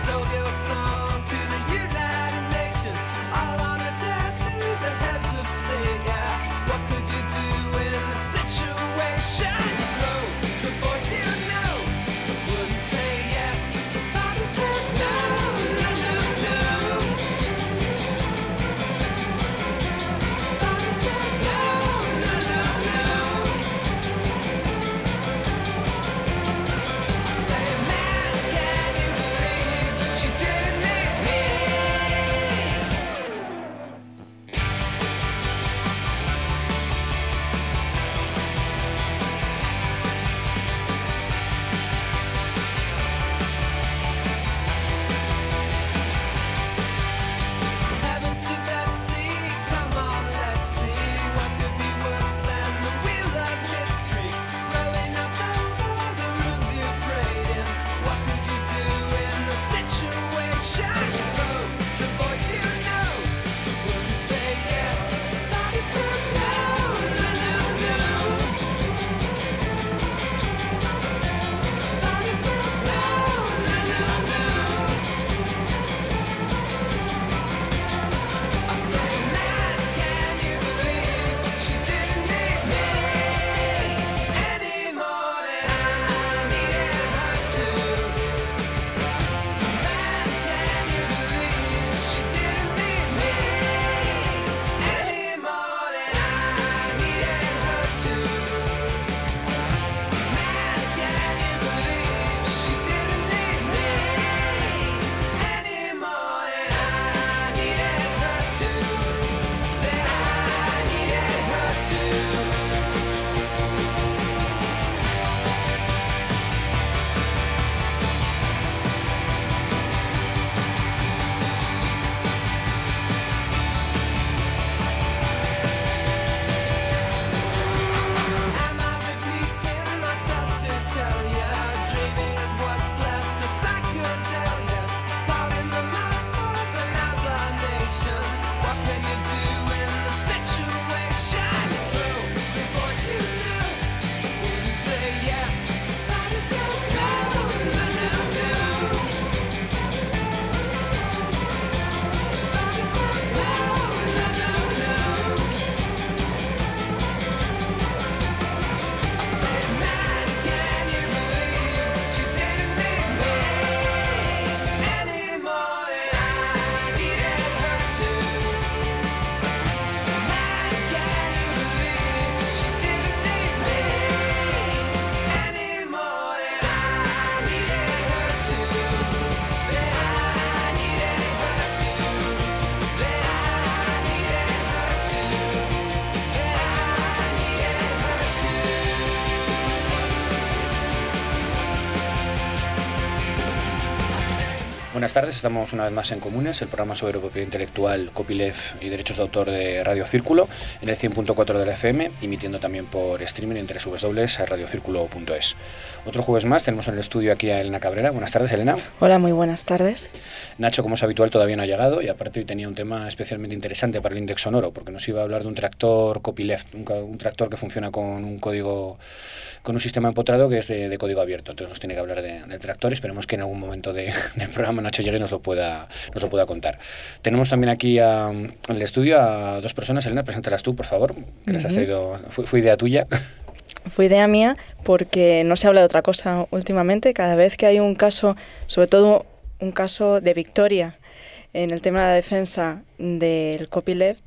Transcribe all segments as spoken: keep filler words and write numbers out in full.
Buenas tardes, estamos una vez más en Comunes, el programa sobre propiedad intelectual, copyleft y derechos de autor de Radio Círculo, en el cien punto cuatro de la F M, emitiendo también por streaming en doble u doble u doble u punto radio círculo punto es. Otro jueves más, tenemos en el estudio aquí a Elena Cabrera. Buenas tardes, Elena. Hola, muy buenas tardes. Nacho, como es habitual, todavía no ha llegado y aparte hoy tenía un tema especialmente interesante para el Index Sonoro, porque nos iba a hablar de un tractor copyleft, un, un tractor que funciona con un código, con un sistema empotrado que es de, de código abierto. Entonces nos tiene que hablar de, del tractor. Esperemos que en algún momento de, del programa Nacho llegue y nos lo pueda, nos lo pueda contar. Tenemos también aquí a, en el estudio a dos personas. Elena, preséntalas tú, por favor, que las has traído. Fue, fue idea tuya. Fue idea mía porque no se habla de otra cosa últimamente. Cada vez que hay un caso, sobre todo un caso de victoria en el tema de la defensa del copyleft,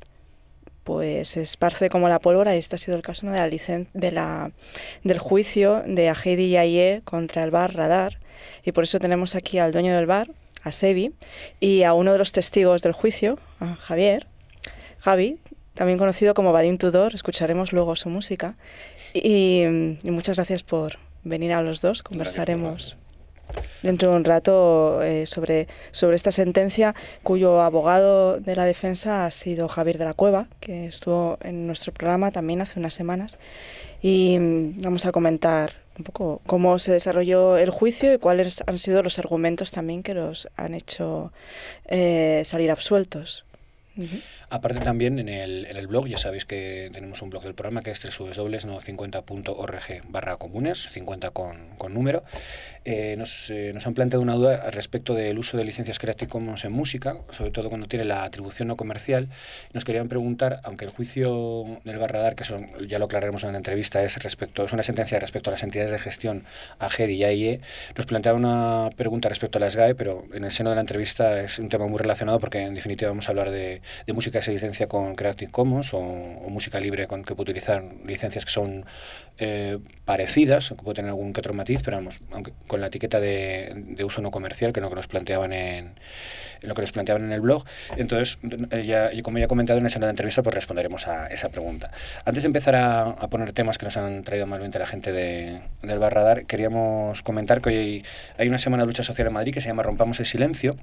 pues se esparce como la pólvora, y este ha sido el caso, ¿no?, de la licen- de la, del juicio de Agedi y Aie contra el bar Radar, y por eso tenemos aquí al dueño del bar, a Sebi, y a uno de los testigos del juicio, a Javier, Javi, también conocido como Vadim Tudor. Escucharemos luego su música, y, y muchas gracias por venir a los dos. Conversaremos dentro de un rato eh, sobre, sobre esta sentencia, cuyo abogado de la defensa ha sido Javier de la Cueva, que estuvo en nuestro programa también hace unas semanas, y mm, vamos a comentar un poco cómo se desarrolló el juicio y cuáles han sido los argumentos también que los han hecho eh, salir absueltos. Uh-huh. Aparte también en el, en el blog, ya sabéis que tenemos un blog del programa que es doble u doble u doble u punto no cincuenta punto org barra comunes, cincuenta con, con número. eh, nos, eh, nos han planteado una duda respecto del uso de licencias Creative Commons en música, sobre todo cuando tiene la atribución no comercial. Nos querían preguntar, aunque el juicio del Barradar, que eso ya lo aclararemos en la entrevista, es respecto es una sentencia respecto a las entidades de gestión A G E D y A I E, nos planteaba una pregunta respecto a la S G A E, pero en el seno de la entrevista es un tema muy relacionado porque en definitiva vamos a hablar de, de música que se licencia con Creative Commons o, o música libre con que puede utilizar licencias que son eh, parecidas, que puede tener algún que otro matiz, pero vamos, aunque con la etiqueta de, de uso no comercial, que es lo que nos planteaban en, en lo que nos planteaban en el blog. Entonces, ya, como ya he comentado en el seno de la entrevista, pues responderemos a esa pregunta. Antes de empezar a, a poner temas que nos han traído amablemente la gente de, del Barradar, queríamos comentar que hoy hay una semana de lucha social en Madrid que se llama Rompamos el Silencio.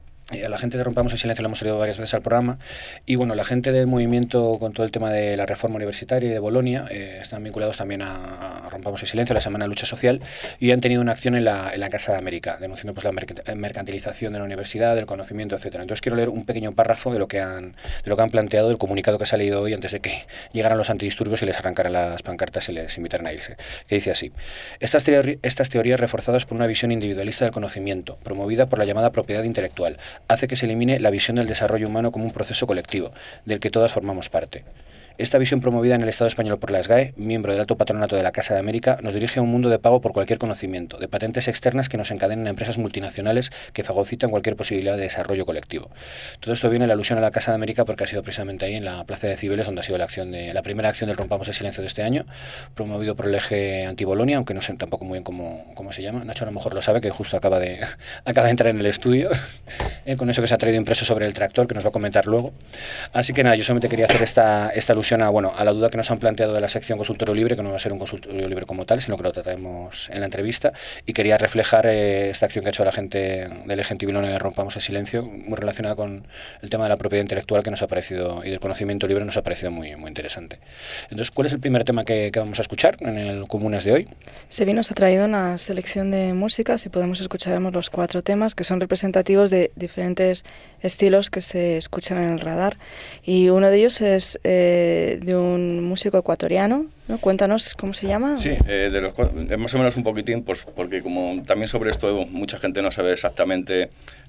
A la gente de Rompamos el Silencio le hemos traído varias veces al programa y bueno, la gente del movimiento con todo el tema de la reforma universitaria y de Bolonia eh, están vinculados también a, a Rompamos el Silencio, la Semana de Lucha Social, y han tenido una acción en la, en la Casa de América, denunciando pues, la mercantilización de la universidad, del conocimiento, etcétera. Entonces quiero leer un pequeño párrafo de lo que han, de lo que han planteado, del comunicado que se ha leído hoy antes de que llegaran los antidisturbios y les arrancaran las pancartas y les invitaran a irse, que dice así: estas, teori estas teorías reforzadas por una visión individualista del conocimiento, promovida por la llamada propiedad intelectual, hace que se elimine la visión del desarrollo humano como un proceso colectivo, del que todas formamos parte. Esta visión promovida en el Estado español por la S G A E, miembro del alto patronato de la Casa de América, nos dirige a un mundo de pago por cualquier conocimiento, de patentes externas que nos encadenen a empresas multinacionales que fagocitan cualquier posibilidad de desarrollo colectivo. Todo esto viene en la alusión a la Casa de América porque ha sido precisamente ahí en la Plaza de Cibeles donde ha sido la acción de la primera acción del Rompamos el Silencio de este año, promovido por el eje anti-Bolonia, aunque no sé tampoco muy bien cómo, cómo se llama. Nacho a lo mejor lo sabe, que justo acaba de, acaba de entrar en el estudio, eh, con eso que se ha traído impreso sobre el tractor, que nos va a comentar luego. Así que nada, yo solamente quería hacer esta, esta alusión A, bueno, a la duda que nos han planteado de la sección consultorio libre, que no va a ser un consultorio libre como tal, sino que lo trataremos en la entrevista, y quería reflejar eh, esta acción que ha hecho la gente del eje anti-Bolonia de Rompamos el Silencio, muy relacionada con el tema de la propiedad intelectual que nos ha parecido, y del conocimiento libre, nos ha parecido muy, muy interesante. Entonces, ¿cuál es el primer tema que, que vamos a escuchar en el Comunes de hoy? Sevi nos ha traído una selección de músicas y podemos escucharemos los cuatro temas que son representativos de diferentes estilos que se escuchan en el radar, y uno de ellos es eh, de un músico ecuatoriano, ¿no? Cuéntanos cómo se llama. Sí, eh, de los, más o menos un poquitín, pues porque como también sobre esto mucha gente no sabe exactamente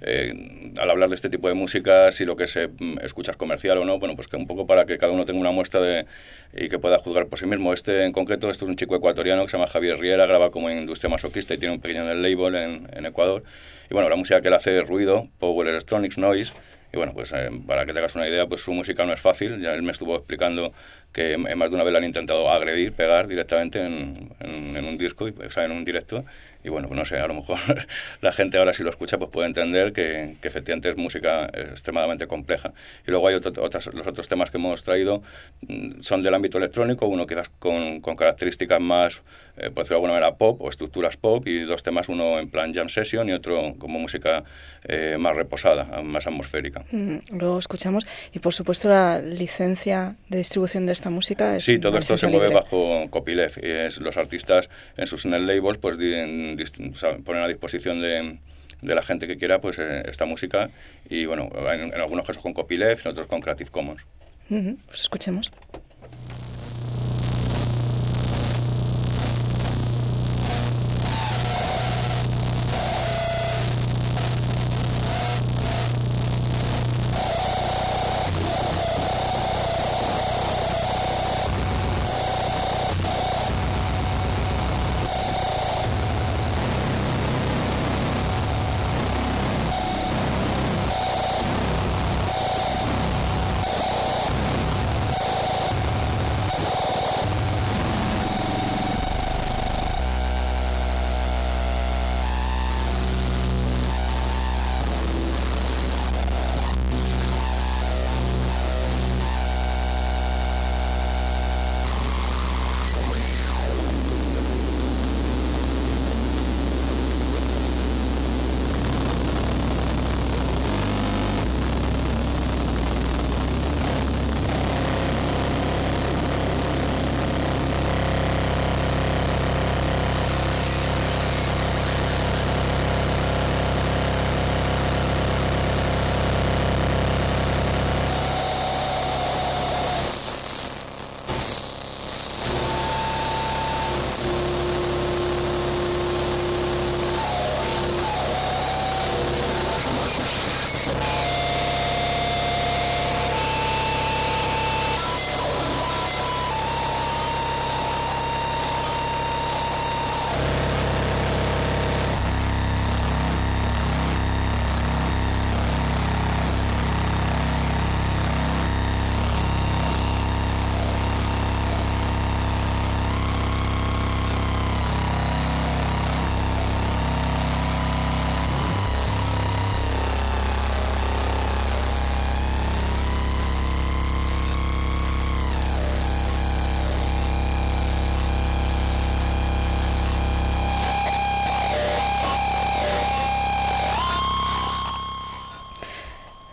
eh, al hablar de este tipo de música si lo que se escucha es comercial o no, bueno, pues que un poco para que cada uno tenga una muestra de y que pueda juzgar por sí mismo. Este en concreto, este es un chico ecuatoriano que se llama Javier Riera, graba como en Industria Masoquista y tiene un pequeño label en, en Ecuador. Y bueno, la música que él hace es ruido, power electronics, noise. Y bueno, pues eh, para que te hagas una idea, pues su música no es fácil. Ya él me estuvo explicando que más de una vez le han intentado agredir, pegar directamente en, en, en un disco, o sea, en un directo. Y bueno, pues no sé, a lo mejor la gente ahora si lo escucha pues puede entender que, que efectivamente es música extremadamente compleja. Y luego hay otro, otras, los otros temas que hemos traído son del ámbito electrónico, uno quizás con, con características más, eh, por decirlo de alguna manera, pop o estructuras pop, y dos temas, uno en plan jam session y otro como música eh, más reposada, más atmosférica. Mm, luego escuchamos, y por supuesto la licencia de distribución de esta música es... Sí, todo esto se mueve libre. bajo copyleft, y es, los artistas en sus net labels pues di, di, o sea, ponen a disposición de, de la gente que quiera pues eh, esta música, y bueno, en, en algunos casos con copyleft, en otros con Creative Commons. Uh-huh, pues escuchemos.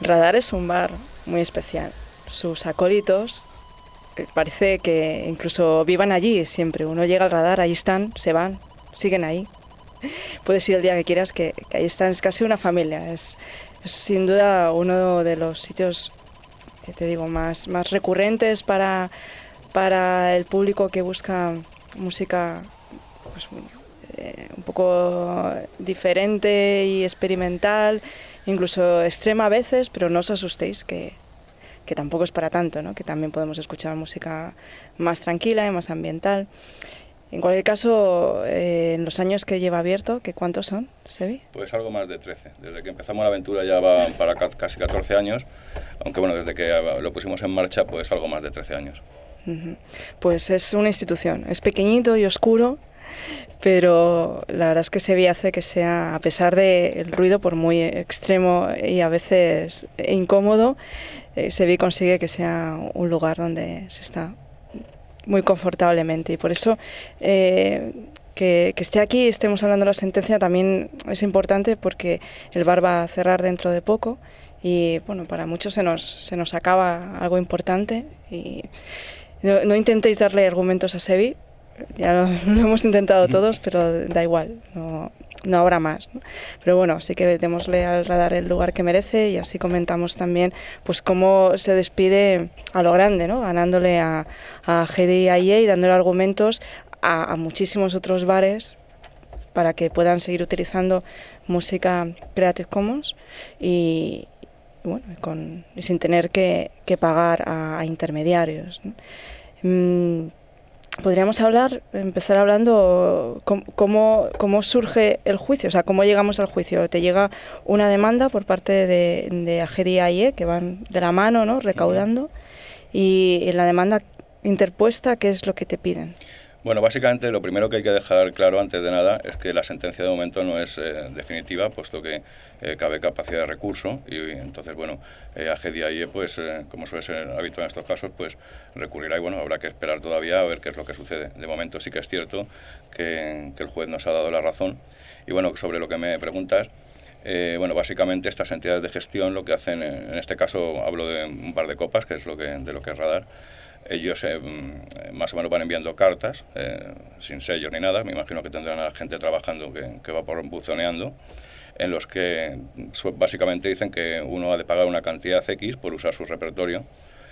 Radar es un bar muy especial. Sus acólitos eh, parece que incluso vivan allí siempre. Uno llega al Radar, ahí están, se van, siguen ahí. Puedes ir el día que quieras, que, que ahí están, es casi una familia. Es, es sin duda uno de los sitios, eh, te digo, más, más recurrentes para, para el público que busca música pues, eh, un poco diferente y experimental, incluso extrema a veces, pero no os asustéis que, que tampoco es para tanto, ¿no? Que también podemos escuchar música más tranquila y más ambiental. En cualquier caso, eh, en los años que lleva abierto, ¿qué cuántos son, Sebi? Pues algo más de trece. Desde que empezamos la aventura ya va para casi catorce años, aunque bueno, desde que lo pusimos en marcha, pues algo más de trece años. Uh-huh. Pues es una institución, es pequeñito y oscuro, pero la verdad es que Sebi hace que sea, a pesar del ruido por muy extremo y a veces incómodo, eh, Sebi consigue que sea un lugar donde se está muy confortablemente, y por eso eh, que, que esté aquí, estemos hablando de la sentencia, también es importante porque el bar va a cerrar dentro de poco y bueno, para muchos se nos, se nos acaba algo importante y no, no intentéis darle argumentos a Sebi, ya lo, lo hemos intentado todos, pero da igual, no, no habrá más, ¿no? Pero bueno, sí que démosle al Radar el lugar que merece y así comentamos también pues cómo se despide a lo grande, ¿no? Ganándole a, a G D I A y dándole argumentos a, a muchísimos otros bares para que puedan seguir utilizando música Creative Commons y, y bueno, con, y sin tener que, que pagar a, a intermediarios, ¿no? Mm, Podríamos hablar, empezar hablando cómo, cómo surge el juicio, o sea, cómo llegamos al juicio. Te llega una demanda por parte de, de A G D I A E, que van de la mano, ¿no?, recaudando, y en la demanda interpuesta, ¿qué es lo que te piden? Bueno, básicamente lo primero que hay que dejar claro antes de nada es que la sentencia de momento no es eh, definitiva, puesto que eh, cabe capacidad de recurso y, y entonces, bueno, eh, A G D I A E, pues, eh, como suele ser habitual en estos casos, pues recurrirá y, bueno, habrá que esperar todavía a ver qué es lo que sucede. De momento sí que es cierto que, que el juez nos ha dado la razón y, bueno, sobre lo que me preguntas, eh, bueno, básicamente estas entidades de gestión lo que hacen, eh, en este caso hablo de un par de copas, que es lo que, de lo que es Radar. Ellos eh, más o menos van enviando cartas, eh, sin sellos ni nada, me imagino que tendrán a la gente trabajando que, que va por buzoneando, en los que básicamente dicen que uno ha de pagar una cantidad X por usar su repertorio,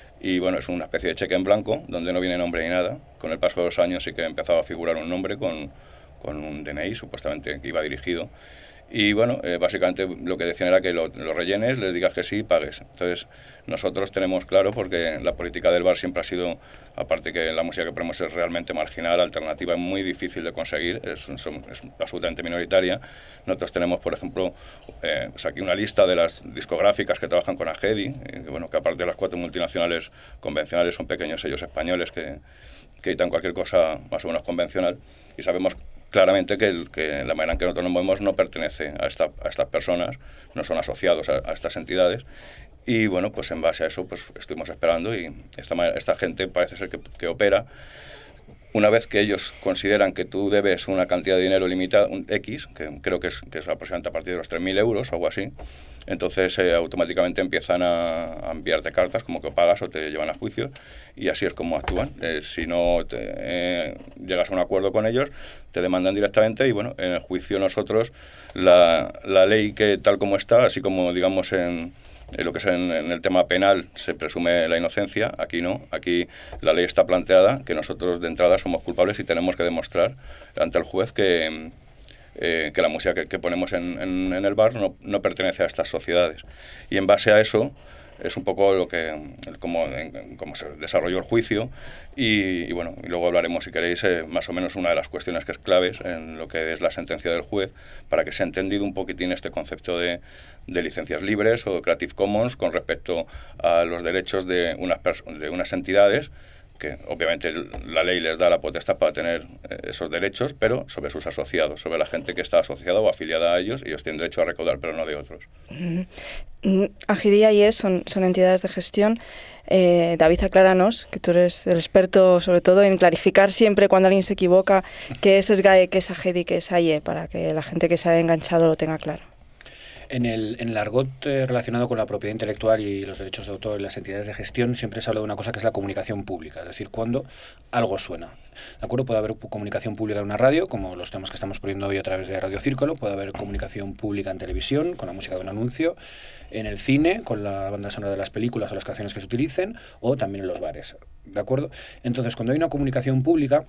y bueno, es una especie de cheque en blanco, donde no viene nombre ni nada. Con el paso de los años sí que empezaba a figurar un nombre con, con un D N I, supuestamente, que iba dirigido. Y bueno, eh, básicamente lo que decían era que lo, lo rellenes, les digas que sí y pagues. Entonces, nosotros tenemos claro, porque la política del bar siempre ha sido, aparte que la música que ponemos es realmente marginal, alternativa, muy difícil de conseguir, es, es, es absolutamente minoritaria. Nosotros tenemos, por ejemplo, eh, pues aquí una lista de las discográficas que trabajan con A G D I, eh, que, bueno, que aparte de las cuatro multinacionales convencionales son pequeños sellos españoles que, que editan cualquier cosa más o menos convencional, y sabemos claramente que, el, que la manera en que nosotros nos movemos no pertenece a, esta, a estas personas, no son asociados a, a estas entidades, y bueno, pues en base a eso pues estuvimos esperando y esta, esta gente parece ser que, que opera. Una vez que ellos consideran que tú debes una cantidad de dinero limitada, un X, que creo que es, que es aproximadamente a partir de los tres mil euros o algo así, entonces eh, automáticamente empiezan a, a enviarte cartas como que pagas o te llevan a juicio, y así es como actúan. Eh, si no te, eh, llegas a un acuerdo con ellos, te demandan directamente y bueno, en el juicio nosotros, la, la ley que tal como está, así como digamos en... En lo que es en, en el tema penal se presume la inocencia, aquí no, aquí la ley está planteada que nosotros de entrada somos culpables y tenemos que demostrar ante el juez que, eh, que la música que, que ponemos en, en, en el bar no, no pertenece a estas sociedades. Y en base a eso es un poco lo que como, en, cómo se desarrolló el juicio y, y bueno, y luego hablaremos, si queréis, eh, más o menos una de las cuestiones que es claves en lo que es la sentencia del juez, para que se ha entendido un poquitín este concepto de, de licencias libres o Creative Commons con respecto a los derechos de unas, de unas entidades que obviamente la ley les da la potestad para tener eh, esos derechos, pero sobre sus asociados, sobre la gente que está asociada o afiliada a ellos, ellos tienen derecho a recaudar, pero no de otros. Uh-huh. A G D I A E son, son entidades de gestión. Eh, David, acláranos, que tú eres el experto sobre todo en clarificar siempre cuando alguien se equivoca qué es S G A E, qué es A G D I, qué es A I E, para que la gente que se ha enganchado lo tenga claro. En el, en el argot eh, relacionado con la propiedad intelectual y los derechos de autor y las entidades de gestión siempre se habla de una cosa que es la comunicación pública, es decir, cuando algo suena. ¿De acuerdo? Puede haber comunicación pública en una radio, como los temas que estamos poniendo hoy a través de Radio Círculo, puede haber comunicación pública en televisión, con la música de un anuncio, en el cine, con la banda sonora de las películas o las canciones que se utilicen, o también en los bares. ¿De acuerdo? Entonces, cuando hay una comunicación pública,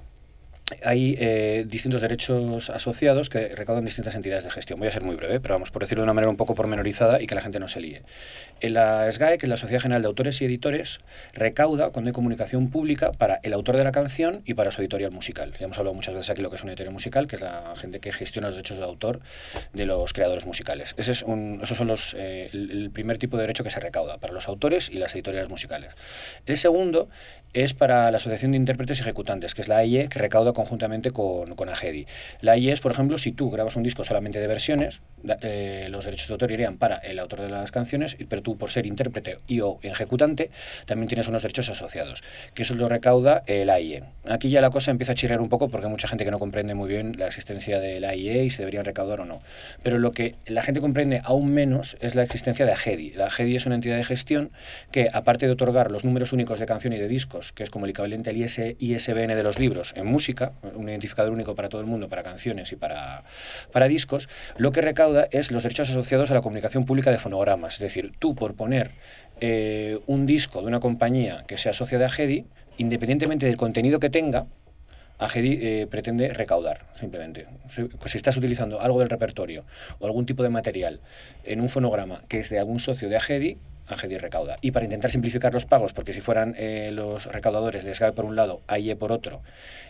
hay eh, distintos derechos asociados que recaudan distintas entidades de gestión. Voy a ser muy breve, pero vamos, por decirlo de una manera un poco pormenorizada y que la gente no se líe. En la S G A E, que es la Sociedad General de Autores y Editores, recauda cuando hay comunicación pública para el autor de la canción y para su editorial musical. Ya hemos hablado muchas veces aquí de lo que es una editorial musical, que es la gente que gestiona los derechos de autor de los creadores musicales. Ese es un, esos son los, eh, el, el primer tipo de derecho que se recauda, para los autores y las editoriales musicales. El segundo es para la Asociación de Intérpretes y Ejecutantes, que es la A I E, que recauda conjuntamente con, con AGEDI. La A I E es, por ejemplo, si tú grabas un disco solamente de versiones, eh, los derechos de autor irían para el autor de las canciones, pero tú, por ser intérprete y o ejecutante, también tienes unos derechos asociados, que eso lo recauda el A I E. Aquí ya la cosa empieza a chirrear un poco porque hay mucha gente que no comprende muy bien la existencia del A I E y si deberían recaudar o no. Pero lo que la gente comprende aún menos es la existencia de AGEDI. La AGEDI es una entidad de gestión que, aparte de otorgar los números únicos de canción y de discos, que es como el equivalente al I S B N de los libros en música, un identificador único para todo el mundo, para canciones y para, para discos, lo que recauda es los derechos asociados a la comunicación pública de fonogramas. Es decir, tú por poner eh, un disco de una compañía que sea socia de AGEDI, independientemente del contenido que tenga, AGEDI eh, pretende recaudar, simplemente. Si, si estás utilizando algo del repertorio o algún tipo de material en un fonograma que es de algún socio de AGEDI, AGEDI recauda. Y para intentar simplificar los pagos, porque si fueran eh, los recaudadores de S G A E por un lado, A I E por otro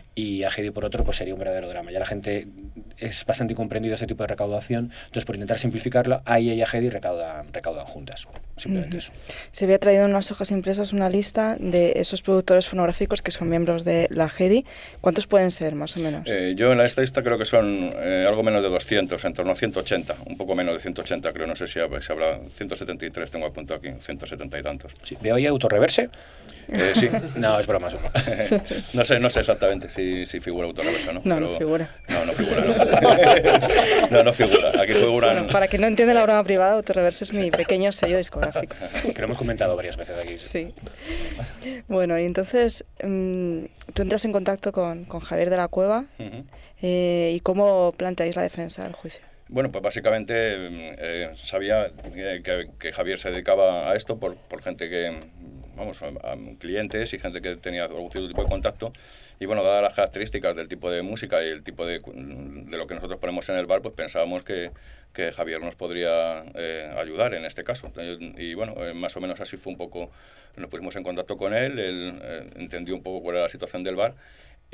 y AGEDI por otro, pues sería un verdadero drama. Ya la gente es bastante incomprendida ese tipo de recaudación, entonces por intentar simplificarlo, A I E y AGEDI recaudan, recaudan juntas. Simplemente uh-huh. eso. Se había traído en unas hojas impresas una lista de esos productores fonográficos que son miembros de la AGEDI. ¿Cuántos pueden ser, más o menos? Eh, yo en la estadística creo que son eh, algo menos de doscientos, en torno a ciento ochenta, un poco menos de ciento ochenta, creo, no sé si se habla, ciento setenta y tres tengo apuntado aquí, ciento setenta y tantos. Sí. ¿Veo ahí Autorreverse? Eh, sí. No, es broma, es broma. no sé, no sé exactamente si, si figura Autorreverse o no. No, pero... no figura. No, no figura, no. no, no figura. Aquí figuran... Bueno, para que no entiende la broma privada, Autorreverse es mi pequeño sello discográfico. Que lo hemos comentado varias veces aquí. Sí. Bueno, y entonces mmm, tú entras en contacto con, con Javier de la Cueva. Uh-huh. eh, ¿Y cómo planteáis la defensa del juicio? Bueno, pues básicamente eh, sabía que, que Javier se dedicaba a esto por, por gente que, vamos, a, a clientes y gente que tenía algún cierto tipo de contacto. Y bueno, dadas las características del tipo de música y el tipo de, de lo que nosotros ponemos en el bar, pues pensábamos que, que Javier nos podría eh, ayudar en este caso. Y bueno, eh, más o menos así fue un poco, nos pusimos en contacto con él, él eh, entendió un poco cuál era la situación del bar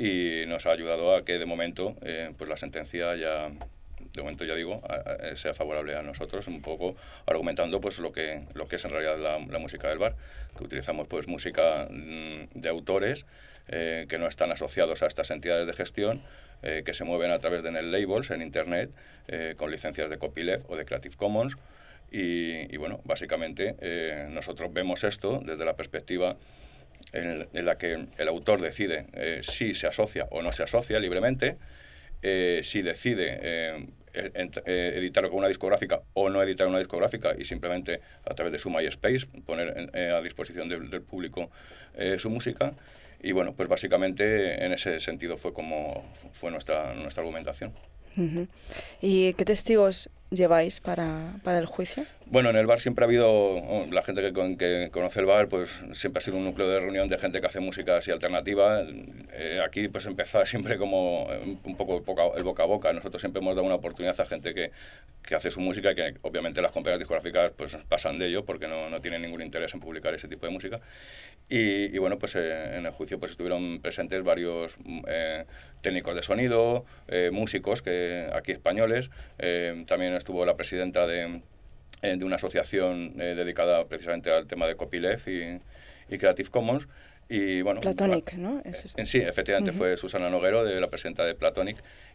y nos ha ayudado a que de momento eh, pues la sentencia ya... de momento ya digo, a, a, sea favorable a nosotros, un poco argumentando pues lo que, lo que es en realidad la, la música del bar, que utilizamos pues música mm, de autores eh, que no están asociados a estas entidades de gestión, eh, que se mueven a través de net labels en internet, eh, con licencias de copyleft o de Creative Commons, y, y bueno, básicamente eh, nosotros vemos esto desde la perspectiva en, en la que el autor decide eh, si se asocia o no se asocia libremente, eh, si decide eh, eh, editarlo con una discográfica o no editar una discográfica y simplemente a través de su MySpace poner en, eh, a disposición de, del público eh, su música. Y bueno, pues básicamente en ese sentido fue como fue nuestra, nuestra argumentación. Uh-huh. ¿Y qué testigos lleváis para, para el juicio? Bueno, en el bar siempre ha habido, oh, la gente que, con, que conoce el bar, pues siempre ha sido un núcleo de reunión de gente que hace música así alternativa. Eh, aquí pues empezó siempre como un poco el boca, el boca a boca. Nosotros siempre hemos dado una oportunidad a gente que, que hace su música y que obviamente las compañías discográficas pues pasan de ello porque no, no tienen ningún interés en publicar ese tipo de música. Y, y bueno, pues eh, en el juicio pues estuvieron presentes varios eh, técnicos de sonido, eh, músicos que aquí españoles, eh, también estuvo la presidenta de, eh, de una asociación eh, dedicada precisamente al tema de copyleft y, y Creative Commons. Y, bueno, Platonic, ¿no? ¿Es este? En sí, efectivamente, uh-huh. Fue Susana Noguero, de la presidenta de Platonic,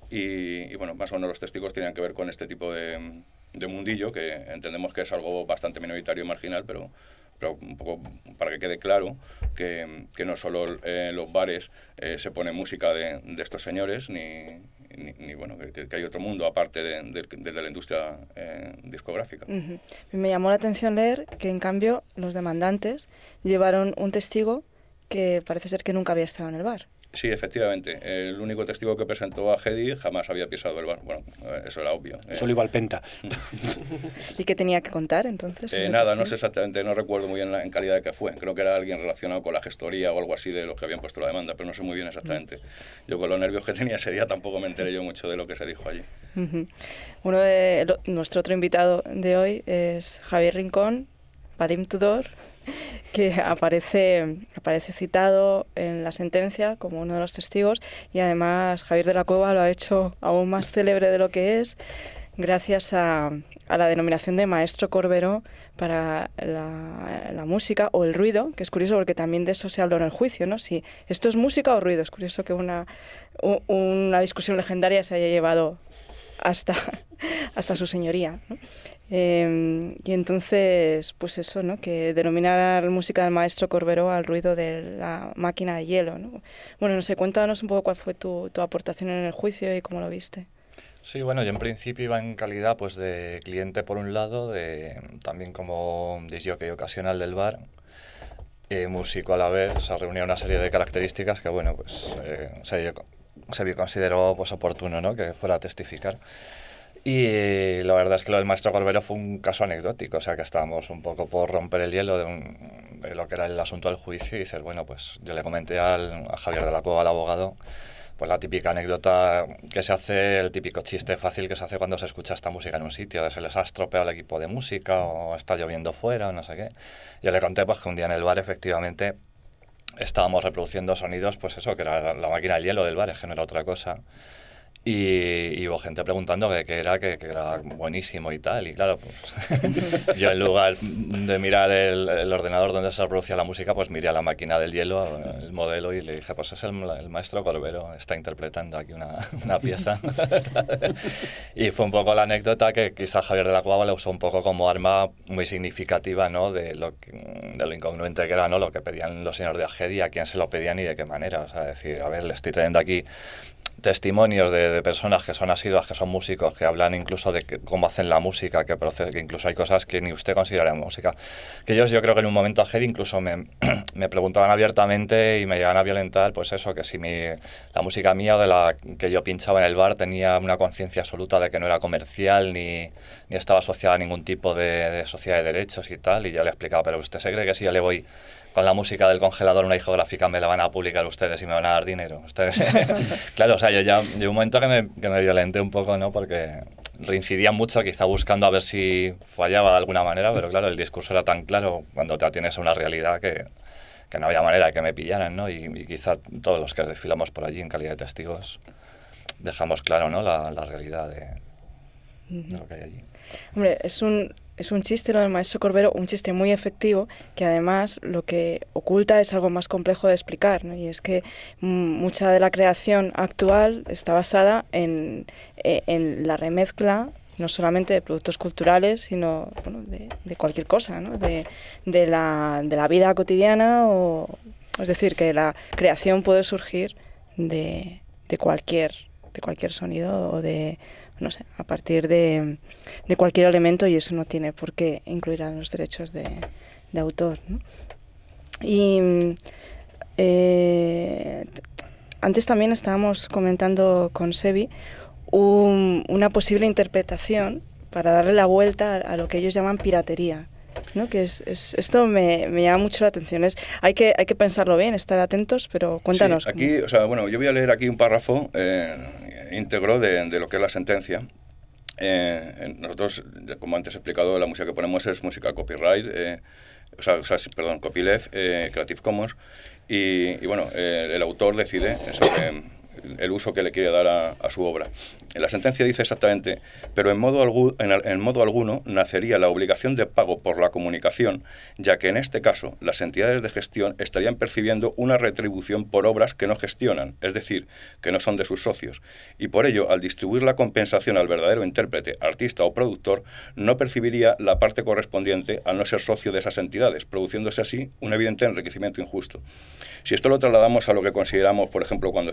y, y bueno, más o menos los testigos tenían que ver con este tipo de, de mundillo, que entendemos que es algo bastante minoritario y marginal, pero, pero un poco para que quede claro que, que no solo en los bares eh, se pone música de, de estos señores, ni, ni, ni bueno, que, que hay otro mundo aparte de, de, de, de la industria eh, discográfica. Uh-huh. Me llamó la atención leer que, en cambio, los demandantes llevaron un testigo que parece ser que nunca había estado en el bar. Sí, efectivamente. El único testigo que presentó a Hedy jamás había pisado el bar. Bueno, eso era obvio. Solo iba al Penta. ¿Y qué tenía que contar entonces? Eh, nada, testigo? No sé exactamente, no recuerdo muy bien la, en calidad de qué fue. Creo que era alguien relacionado con la gestoría o algo así de los que habían puesto la demanda, pero no sé muy bien exactamente. Mm. Yo con los nervios que tenía ese día tampoco me enteré yo mucho de lo que se dijo allí. Uh-huh. Uno de lo, nuestro otro invitado de hoy es Javier Rincón, Vadim Tudor, que aparece, aparece citado en la sentencia como uno de los testigos, y además Javier de la Cueva lo ha hecho aún más célebre de lo que es gracias a, a la denominación de maestro Corberó para la, la música o el ruido, que es curioso porque también de eso se habló en el juicio, ¿no? Si esto es música o ruido. Es curioso que una, una discusión legendaria se haya llevado hasta, hasta su señoría, ¿no? Eh, y entonces, pues eso, ¿no? Que denominar la música del maestro Corberó al ruido de la máquina de hielo, ¿no? Bueno, no sé, cuéntanos un poco cuál fue tu, tu aportación en el juicio y cómo lo viste. Sí, bueno, yo en principio iba en calidad pues de cliente por un lado, de también como disc jockey ocasional del bar, eh, músico a la vez. Se reunía una serie de características que, bueno, pues eh, se, se consideró pues oportuno, ¿no? Que fuera a testificar. Y la verdad es que lo del maestro Corberó fue un caso anecdótico, o sea que estábamos un poco por romper el hielo de, un, de lo que era el asunto del juicio, y dices, bueno, pues yo le comenté al, a Javier de la Cueva, al abogado, pues la típica anécdota que se hace, el típico chiste fácil que se hace cuando se escucha esta música en un sitio, de se les ha estropeado el equipo de música o está lloviendo fuera o no sé qué. Yo le conté pues que un día en el bar efectivamente estábamos reproduciendo sonidos, pues eso, que era la, la máquina del hielo del bar, es que no era otra cosa. Y, y hubo gente preguntando que, que, era, que, que era buenísimo y tal, y claro, pues yo en lugar de mirar el, el ordenador donde se reproducía la música, pues miré a la máquina del hielo, el modelo, y le dije, pues es el, el maestro Corberó, está interpretando aquí una, una pieza. Y fue un poco la anécdota que quizá Javier de la Cueva le usó un poco como arma muy significativa, ¿no? De lo, de lo incongruente que era, ¿no? Lo que pedían los señores de Hedy, a quién se lo pedían y de qué manera. O sea, decir, a ver, le estoy trayendo aquí testimonios de, de personas que son asiduas, que son músicos, que hablan incluso de que, cómo hacen la música, que, proces, que incluso hay cosas que ni usted considera música. Que ellos, yo creo que en un momento a Hedy incluso me, me preguntaban abiertamente y me llegaban a violentar, pues eso, que si mi, la música mía o de la que yo pinchaba en el bar tenía una conciencia absoluta de que no era comercial ni, ni estaba asociada a ningún tipo de, de sociedad de derechos y tal, y yo le explicaba, pero ¿usted se cree que si yo le voy con la música del congelador una discográfica me la van a publicar ustedes y me van a dar dinero? Ustedes, claro, o sea, yo ya llegó un momento que me, que me violenté un poco, ¿no? Porque reincidía mucho, quizá buscando a ver si fallaba de alguna manera, pero claro, el discurso era tan claro cuando te atienes a una realidad que, que no había manera de que me pillaran, ¿no? Y, y quizá todos los que desfilamos por allí en calidad de testigos dejamos claro, ¿no? La, la realidad de, de lo que hay allí. Hombre, es un... Es un chiste lo del maestro Corberó, un chiste muy efectivo, que además lo que oculta es algo más complejo de explicar, ¿no? Y es que mucha de la creación actual está basada en, en la remezcla, no solamente de productos culturales, sino bueno, de, de cualquier cosa, ¿no? De, de, la, de la vida cotidiana, o, es decir, que la creación puede surgir de, de, cualquier, de cualquier sonido o de... no sé, a partir de, de cualquier elemento, y eso no tiene por qué incluir a los derechos de, de autor, ¿no? Y eh, antes también estábamos comentando con Sebi un, una posible interpretación para darle la vuelta a, a lo que ellos llaman piratería, ¿no? Que es, es esto me, me llama mucho la atención. Es, hay que hay que pensarlo bien, estar atentos, pero cuéntanos. Sí, aquí, o sea, bueno, yo voy a leer aquí un párrafo eh, íntegro de, de lo que es la sentencia. Eh, nosotros, como antes he explicado, la música que ponemos es música copyright, eh, o, sea, o sea, perdón, copyleft, eh, Creative Commons, y, y bueno, eh, el autor decide eso, eh, el uso que le quiere dar a, a su obra. En la sentencia dice exactamente, pero en modo, algu, en, en modo alguno nacería la obligación de pago por la comunicación, ya que en este caso las entidades de gestión estarían percibiendo una retribución por obras que no gestionan, es decir, que no son de sus socios, y por ello, al distribuir la compensación al verdadero intérprete, artista o productor, no percibiría la parte correspondiente al no ser socio de esas entidades, produciéndose así un evidente enriquecimiento injusto. Si esto lo trasladamos a lo que consideramos, por ejemplo, cuando se oye hablar de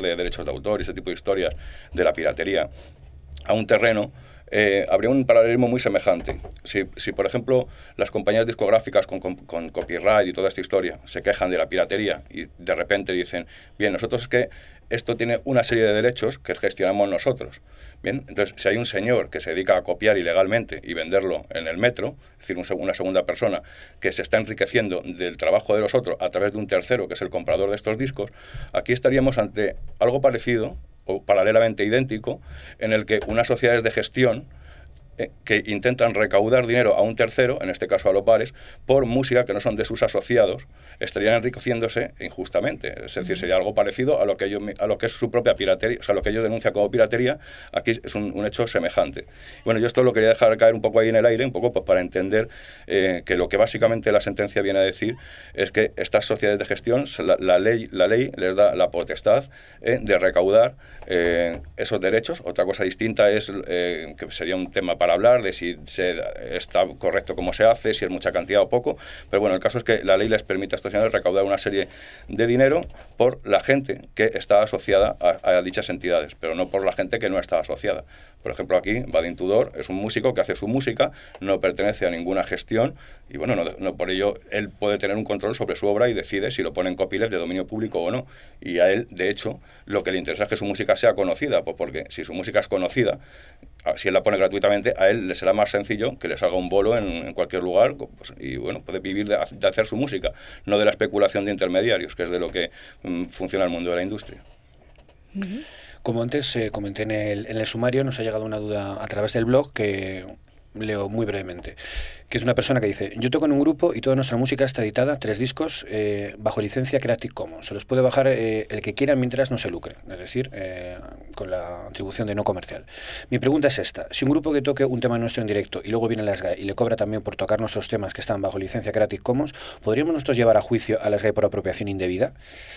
de derechos de autor y ese tipo de historias de la piratería a un terreno, eh, habría un paralelismo muy semejante. Si, si, por ejemplo, las compañías discográficas con, con, con copyright y toda esta historia se quejan de la piratería y de repente dicen, bien, nosotros es que esto tiene una serie de derechos que gestionamos nosotros. Bien, entonces, si hay un señor que se dedica a copiar ilegalmente y venderlo en el metro, es decir, un, una segunda persona que se está enriqueciendo del trabajo de los otros a través de un tercero, que es el comprador de estos discos, aquí estaríamos ante algo parecido o paralelamente idéntico, en el que unas sociedades de gestión eh, que intentan recaudar dinero a un tercero, en este caso a los bares, por música que no son de sus asociados, estarían enriqueciéndose injustamente. Es decir, sería algo parecido a lo que ellos, a lo que es su propia piratería, o sea, lo que ellos denuncian como piratería, aquí es un, un hecho semejante. Bueno, yo esto lo quería dejar caer un poco ahí en el aire, un poco pues, para entender eh, que lo que básicamente la sentencia viene a decir es que estas sociedades de gestión, la, la, ley, la ley les da la potestad eh, de recaudar eh, esos derechos. Otra cosa distinta es eh, que sería un tema para hablar de si se, está correcto cómo se hace, si es mucha cantidad o poco, pero bueno, el caso es que la ley les permite a estos señores recaudar una serie de dinero por la gente que está asociada a, a dichas entidades, pero no por la gente que no está asociada. Por ejemplo, aquí Vadim Tudor es un músico que hace su música, no pertenece a ninguna gestión y bueno, no, no por ello él puede tener un control sobre su obra y decide si lo pone en copyleft de dominio público o no. Y a él, de hecho, lo que le interesa es que su música sea conocida, pues porque si su música es conocida, si él la pone gratuitamente, a él le será más sencillo que les haga un bolo en, en cualquier lugar pues, y bueno, puede vivir de, de hacer su música, no de la especulación de intermediarios, que es de lo que mm, funciona el mundo de la industria. Uh-huh. Como antes eh, comenté en el, en el sumario, nos ha llegado una duda a través del blog que leo muy brevemente, que es una persona que dice: yo toco en un grupo y toda nuestra música está editada, tres discos, eh, bajo licencia Creative Commons. Se los puede bajar eh, el que quiera mientras no se lucre, es decir, eh, con la atribución de no comercial. Mi pregunta es esta: si un grupo que toque un tema nuestro en directo y luego viene a la S G A E y le cobra también por tocar nuestros temas que están bajo licencia Creative Commons, ¿podríamos nosotros llevar a juicio a la S G A E por apropiación indebida?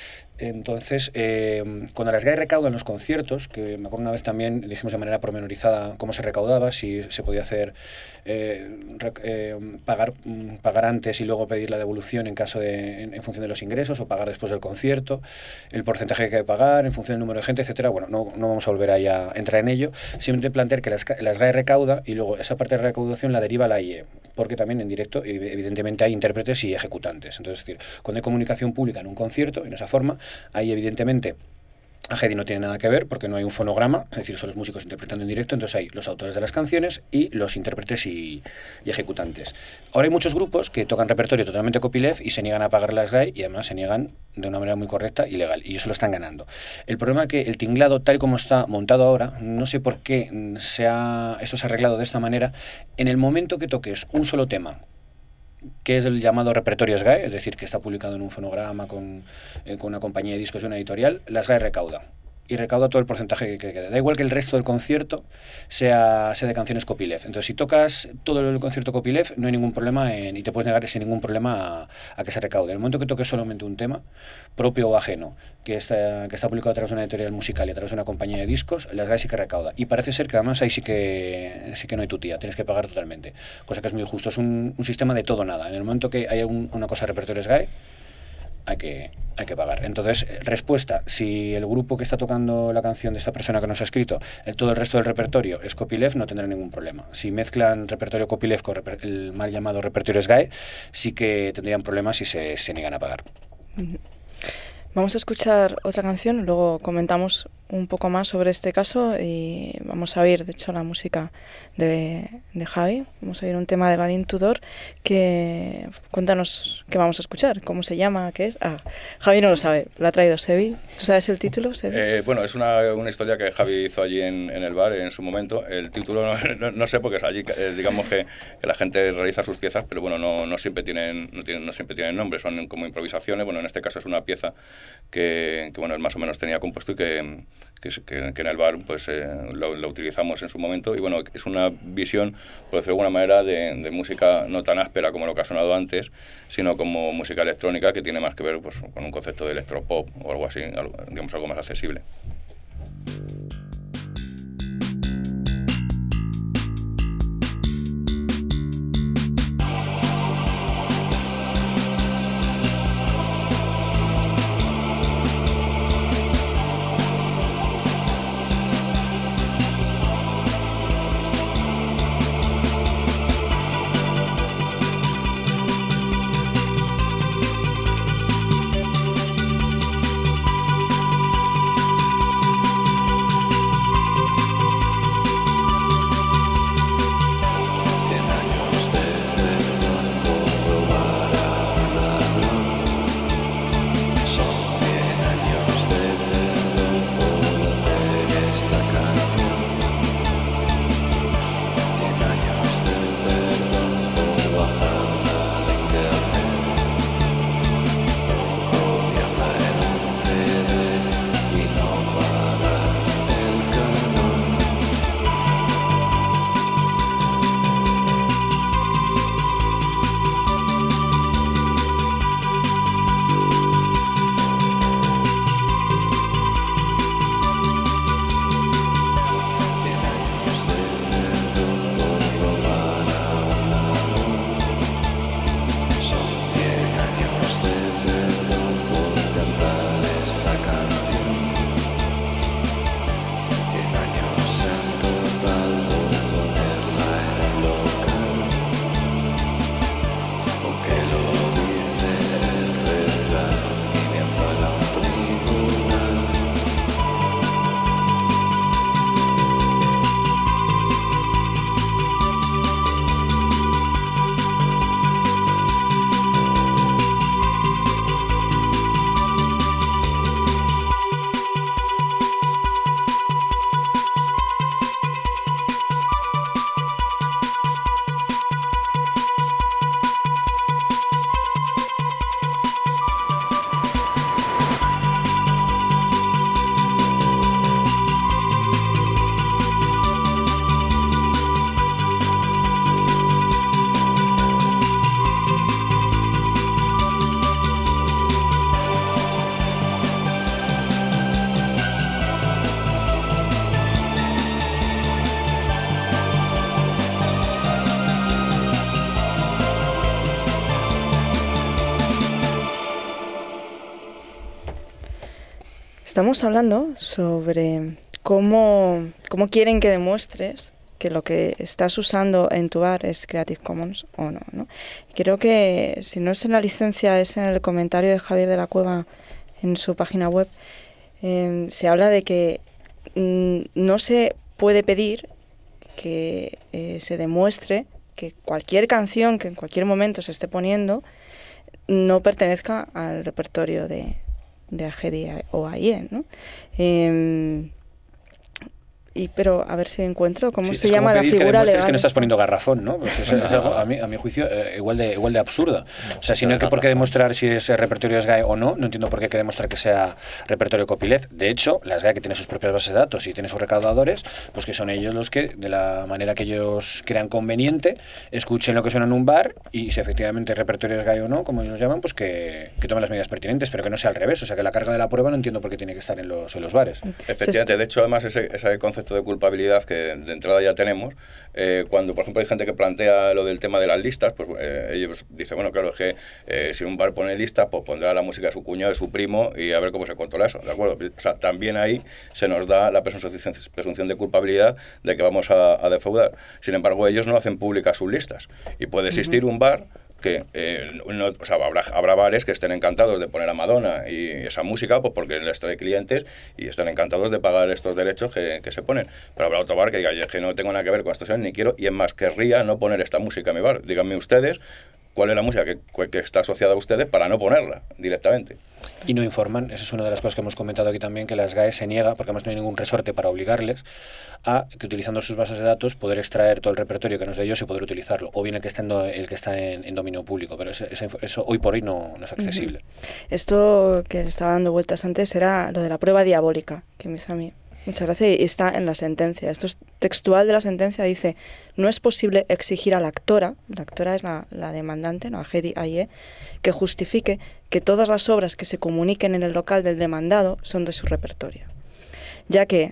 Entonces, eh, cuando la S G A E recauda en los conciertos, que me acuerdo una vez también dijimos de manera pormenorizada cómo se recaudaba, si se podía hacer eh, rec, eh, pagar, pagar antes y luego pedir la devolución en caso de en, en función de los ingresos, o pagar después del concierto, el porcentaje que hay que pagar en función del número de gente, etcétera. Bueno, no, no vamos a volver ahí a entrar en ello, simplemente plantear que la, la S G A E recauda y luego esa parte de recaudación la deriva a la I E, porque también en directo evidentemente hay intérpretes y ejecutantes. Entonces, es decir, cuando hay comunicación pública en un concierto, en esa forma, ahí evidentemente A G E D I no tiene nada que ver porque no hay un fonograma, es decir, son los músicos interpretando en directo, entonces hay los autores de las canciones y los intérpretes y, y ejecutantes. Ahora hay muchos grupos que tocan repertorio totalmente copyleft y se niegan a pagar la S G A E y además se niegan de una manera muy correcta y legal, y eso lo están ganando. El problema es que el tinglado, tal y como está montado ahora, no sé por qué se ha, esto se ha arreglado de esta manera. En el momento que toques un solo tema, que es el llamado repertorio S G A E, es decir, que está publicado en un fonograma con, eh, con una compañía de discos y una editorial, la S G A E recauda. Y recauda todo el porcentaje que, que queda. Da igual que el resto del concierto sea, sea de canciones copyleft. Entonces, si tocas todo el concierto copyleft, no hay ningún problema en, y te puedes negar sin ningún problema a, a que se recaude. En el momento que toques solamente un tema, propio o ajeno, que está, que está publicado a través de una editorial musical y a través de una compañía de discos, la S G A E sí que recauda. Y parece ser que además ahí sí que, sí que no hay tutía, tienes que pagar totalmente. Cosa que es muy justo. Es un, un sistema de todo o nada. En el momento que hay un, una cosa de repertorio S G A E, hay que, hay que pagar. Entonces, respuesta: si el grupo que está tocando la canción de esta persona que nos ha escrito, el, todo el resto del repertorio es copyleft, no tendrá ningún problema. Si mezclan repertorio copyleft con reper, el mal llamado repertorio S G A E, sí que tendrían problemas si se, se niegan a pagar. Vamos a escuchar otra canción, luego comentamos un poco más sobre este caso y vamos a oír, de hecho, la música de, de Javi. Vamos a oír un tema de Vadim Tudor, que cuéntanos qué vamos a escuchar, cómo se llama, qué es. Ah, Javi no lo sabe, lo ha traído Sebi. ¿Tú sabes el título, Sebi? Eh, bueno, es una, una historia que Javi hizo allí en, en el bar en su momento. El título no, no, no sé, porque es allí, eh, digamos que, que la gente realiza sus piezas, pero bueno, no, no siempre tienen, no tienen, no siempre tienen nombre, son como improvisaciones. Bueno, en este caso es una pieza que, que bueno, él más o menos tenía compuesto y que Que, que, que en el bar pues eh, lo, lo utilizamos en su momento, y bueno, es una visión, por decirlo de alguna manera, de, de música no tan áspera como lo que ha sonado antes, sino como música electrónica que tiene más que ver pues, con un concepto de electropop o algo así, algo, digamos algo más accesible. Estamos hablando sobre cómo, cómo quieren que demuestres que lo que estás usando en tu bar es Creative Commons o no, ¿no? Creo que si no es en la licencia, es en el comentario de Javier de la Cueva en su página web, eh, se habla de que mm, no se puede pedir que eh, se demuestre que cualquier canción que en cualquier momento se esté poniendo no pertenezca al repertorio de, de A G D I o A I E, ¿no? Eh, Y, pero a ver si encuentro cómo sí, se llama la figura legal. Es que no estás poniendo garrafón, ¿no? Pues es, es algo, a, mi, a mi juicio, eh, igual de igual de absurdo. O sea, si no hay que por qué demostrar si ese repertorio es G A E o no, no entiendo por qué hay que demostrar que sea repertorio copyleft. De hecho, las G A E, que tienen sus propias bases de datos y tienen sus recaudadores, pues que son ellos los que, de la manera que ellos crean conveniente, escuchen lo que suena en un bar y si efectivamente el repertorio es G A E o no, como ellos llaman, pues que, que tomen las medidas pertinentes, pero que no sea al revés. O sea, que la carga de la prueba no entiendo por qué tiene que estar en los, en los bares. Efectivamente, de hecho, además, ese, ese concepto de culpabilidad que de entrada ya tenemos, eh, cuando por ejemplo hay gente que plantea lo del tema de las listas, pues eh, ellos dicen, bueno, claro, es que eh, si un bar pone listas, pues pondrá la música de su cuñado, de su primo y a ver cómo se controla eso, ¿de acuerdo? O sea, también ahí se nos da la presunción, presunción de culpabilidad de que vamos a, a defraudar. Sin embargo, ellos no hacen públicas sus listas y puede existir uh-huh. un bar que eh, no, o sea, habrá, habrá bares que estén encantados de poner a Madonna y esa música, pues porque les trae clientes y están encantados de pagar estos derechos que, que se ponen. Pero habrá otro bar que diga, que no tengo nada que ver con esto, ni quiero, y es más, querría no poner esta música en mi bar. Díganme ustedes cuál es la música que, que está asociada a ustedes para no ponerla directamente. Y no informan, esa es una de las cosas que hemos comentado aquí también, que las G A E se niega, porque además no hay ningún resorte para obligarles a que utilizando sus bases de datos poder extraer todo el repertorio que nos de ellos y poder utilizarlo, o bien el que está en, do, el que está en, en dominio público, pero eso, eso, eso hoy por hoy no, no es accesible. Uh-huh. Esto que le estaba dando vueltas antes era lo de la prueba diabólica, que me hizo a mí muchas gracias, y está en la sentencia. Esto es textual de la sentencia, dice: no es posible exigir a la actora, la actora es la, la demandante, no, A G D I E, que justifique que todas las obras que se comuniquen en el local del demandado son de su repertorio, ya que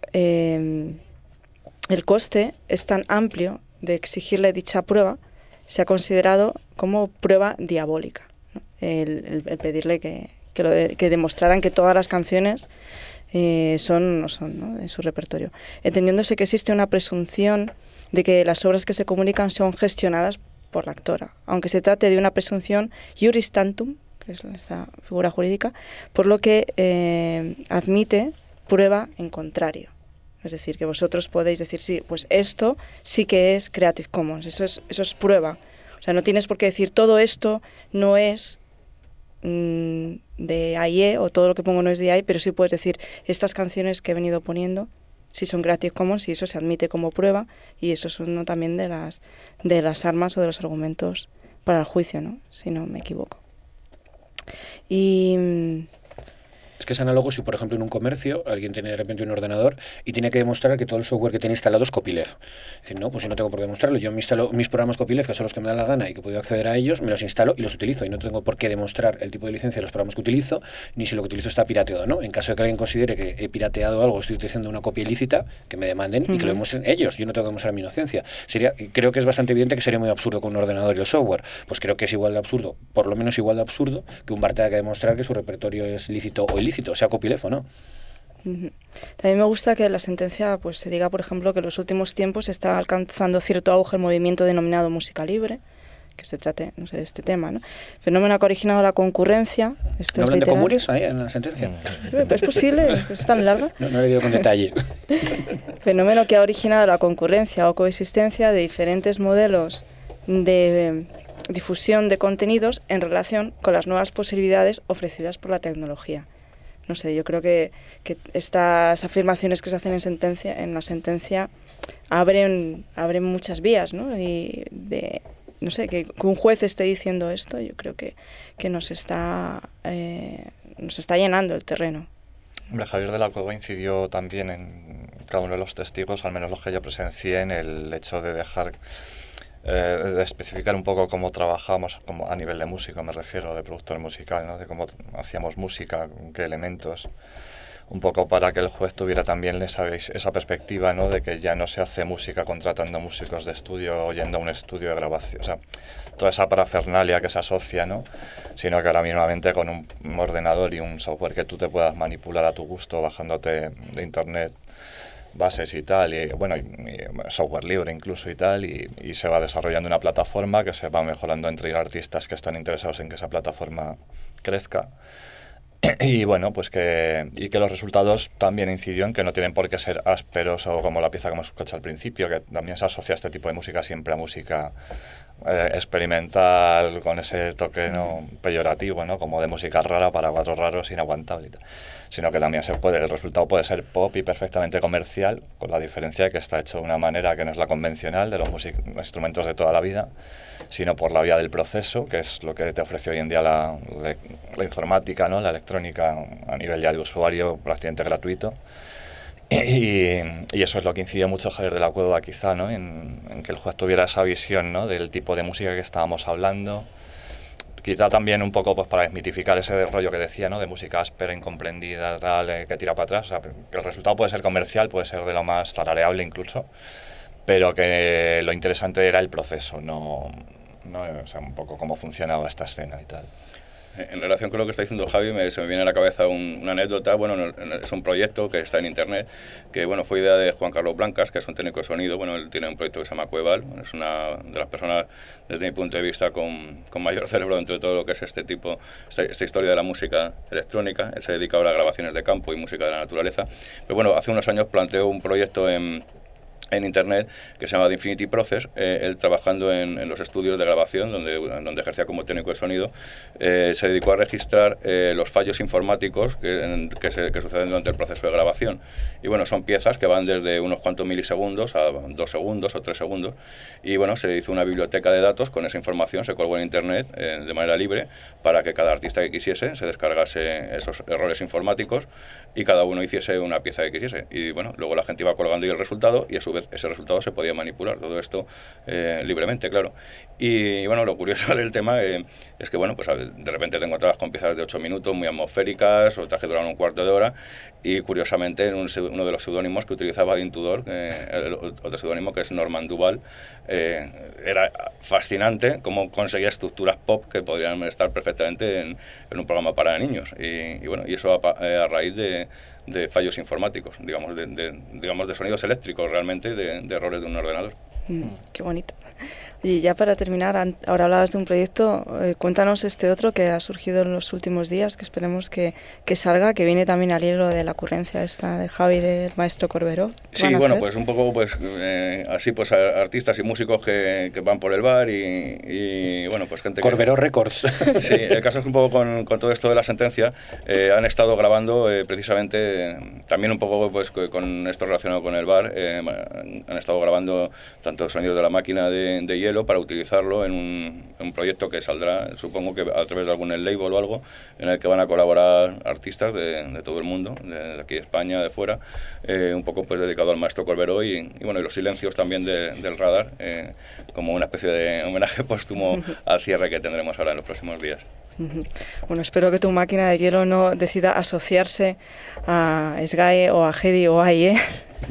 eh, el coste es tan amplio de exigirle dicha prueba, se ha considerado como prueba diabólica, ¿no? el, el, el pedirle que, que, lo de, que demostraran que todas las canciones Eh, son o no son, ¿no?, de su repertorio, entendiéndose que existe una presunción de que las obras que se comunican son gestionadas por la actora, aunque se trate de una presunción iuris tantum, que es esta figura jurídica, por lo que eh, admite prueba en contrario. Es decir, que vosotros podéis decir, sí, pues esto sí que es Creative Commons, eso es, eso es prueba. O sea, no tienes por qué decir todo esto no es de A I E o todo lo que pongo no es de A I E, pero sí puedes decir estas canciones que he venido poniendo si son Creative Commons y eso se admite como prueba y eso es uno también de las de las armas o de los argumentos para el juicio, ¿no?, si no me equivoco. Y es que es análogo si, por ejemplo, en un comercio alguien tiene de repente un ordenador y tiene que demostrar que todo el software que tiene instalado es copyleft. Es decir, no, pues yo no tengo por qué demostrarlo. Yo me instalo mis programas copyleft, que son los que me dan la gana y que puedo acceder a ellos, me los instalo y los utilizo. Y no tengo por qué demostrar el tipo de licencia de los programas que utilizo, ni si lo que utilizo está pirateado o no. En caso de que alguien considere que he pirateado algo, estoy utilizando una copia ilícita, que me demanden uh-huh. y que lo demuestren ellos. Yo no tengo que demostrar mi inocencia. Sería, creo que es bastante evidente que sería muy absurdo con un ordenador y el software. Pues creo que es igual de absurdo, por lo menos igual de absurdo, que un bar tenga que demostrar que su repertorio es lícito o ilícito, sea copyleft o no. Uh-huh. También me gusta que en la sentencia pues se diga, por ejemplo, que en los últimos tiempos está alcanzando cierto auge el movimiento denominado música libre, que se trate, no sé, de este tema, ¿no? Fenómeno que ha originado la concurrencia. Esto ¿No hablan es de comures ahí en la sentencia? ¿Es posible? ¿Es tan larga? No, no le digo con detalle. Fenómeno que ha originado la concurrencia o coexistencia de diferentes modelos de difusión de contenidos en relación con las nuevas posibilidades ofrecidas por la tecnología. No sé, yo creo que, que estas afirmaciones que se hacen en sentencia, en la sentencia abren, abren muchas vías, ¿no? Y de, no sé, que, que un juez esté diciendo esto, yo creo que, que nos está eh, nos está llenando el terreno. Hombre, Javier de la Cueva incidió también en cada uno de los testigos, al menos los que yo presencié, en el hecho de dejar Eh, de especificar un poco cómo trabajamos como a nivel de músico, me refiero, de productor musical, ¿no?, de cómo hacíamos música, qué elementos un poco para que el juez tuviera también esa, esa perspectiva, ¿no? De que ya no se hace música contratando músicos de estudio o yendo a un estudio de grabación, o sea, toda esa parafernalia que se asocia, ¿no? Sino que ahora mismamente con un, un ordenador y un software que tú te puedas manipular a tu gusto bajándote de internet bases y tal, y bueno, y, y software libre incluso y tal, y, y se va desarrollando una plataforma que se va mejorando entre artistas que están interesados en que esa plataforma crezca. Y bueno, pues que, y que los resultados también incidió en que no tienen por qué ser ásperos o como la pieza que hemos escuchado al principio, que también se asocia este tipo de música siempre a música eh, experimental, con ese toque, ¿no?, peyorativo, ¿no?, como de música rara para cuatro raros, inaguantable y tal. Sino que también se puede, el resultado puede ser pop y perfectamente comercial, con la diferencia de que está hecho de una manera que no es la convencional de los, music- los instrumentos de toda la vida, sino por la vía del proceso, que es lo que te ofrece hoy en día la, la, la informática, ¿no?, la electrónica a nivel ya de usuario prácticamente gratuito. Y, y eso es lo que incidió mucho Javier de la Cueva, quizá, ¿no?, en, en que el juez tuviera esa visión, ¿no?, del tipo de música que estábamos hablando. Quizá también un poco pues para desmitificar ese rollo que decía, ¿no?, de música áspera, incomprendida, tal, eh, que tira para atrás. O sea, que el resultado puede ser comercial, puede ser de lo más tarareable incluso, pero que lo interesante era el proceso, no, no, o sea, un poco cómo funcionaba esta escena y tal. En relación con lo que está diciendo Javi, me, se me viene a la cabeza un, una anécdota. Bueno, es un proyecto que está en internet, que bueno, fue idea de Juan Carlos Blancas, que es un técnico de sonido. Bueno, él tiene un proyecto que se llama Cueval, es una de las personas, desde mi punto de vista, con, con mayor cerebro dentro de todo lo que es este tipo, esta, esta historia de la música electrónica. Él se dedica ahora a grabaciones de campo y música de la naturaleza. Pero bueno, hace unos años planteó un proyecto en... en internet, que se llama The Infinity Process, eh, él trabajando en, en los estudios de grabación, donde, donde ejercía como técnico de sonido, eh, se dedicó a registrar eh, los fallos informáticos que, en, que, se, que suceden durante el proceso de grabación. Y bueno, son piezas que van desde unos cuantos milisegundos a dos segundos o tres segundos. Y bueno, se hizo una biblioteca de datos con esa información, se colgó en internet eh, de manera libre, para que cada artista que quisiese se descargase esos errores informáticos y cada uno hiciese una pieza que quisiese. Y bueno, luego la gente iba colgando ahí el resultado y a su vez ese resultado se podía manipular, todo esto eh, libremente, claro. Y, y bueno, lo curioso del tema eh, es que bueno, pues de repente te encontrabas con piezas de ocho minutos muy atmosféricas, otras que duraban un cuarto de hora, y curiosamente en un, uno de los seudónimos que utilizaba Dean Tudor, eh, el otro seudónimo que es Norman Duval, eh, era fascinante cómo conseguía estructuras pop que podrían estar perfectamente en, en un programa para niños. Y, y bueno, y eso a, a raíz de de fallos informáticos, digamos de, de, digamos de sonidos eléctricos realmente, de, de errores de un ordenador. Mm, qué bonito. Y ya para terminar, ahora hablabas de un proyecto, eh, cuéntanos este otro que ha surgido en los últimos días, que esperemos que, que salga, que viene también al hilo de la ocurrencia esta de Javi, del maestro Corberó. Sí, bueno, hacer? pues un poco pues eh, así pues artistas y músicos que, que van por el bar y, y bueno, pues gente Corberó que... Records. Sí, el caso es que un poco con, con todo esto de la sentencia eh, han estado grabando eh, precisamente, eh, también un poco pues con esto relacionado con el bar, eh, han estado grabando tanto sonidos de la máquina de, de hielo para utilizarlo en un, en un proyecto que saldrá, supongo que a través de algún label o algo, en el que van a colaborar artistas de, de todo el mundo, de, de aquí de España, de fuera, eh, un poco pues dedicado al maestro Corberó y, y bueno, y los silencios también de, del radar, eh, como una especie de homenaje póstumo al cierre que tendremos ahora en los próximos días. Bueno, espero que tu máquina de hielo no decida asociarse a SGAE o a Gedi o a I E.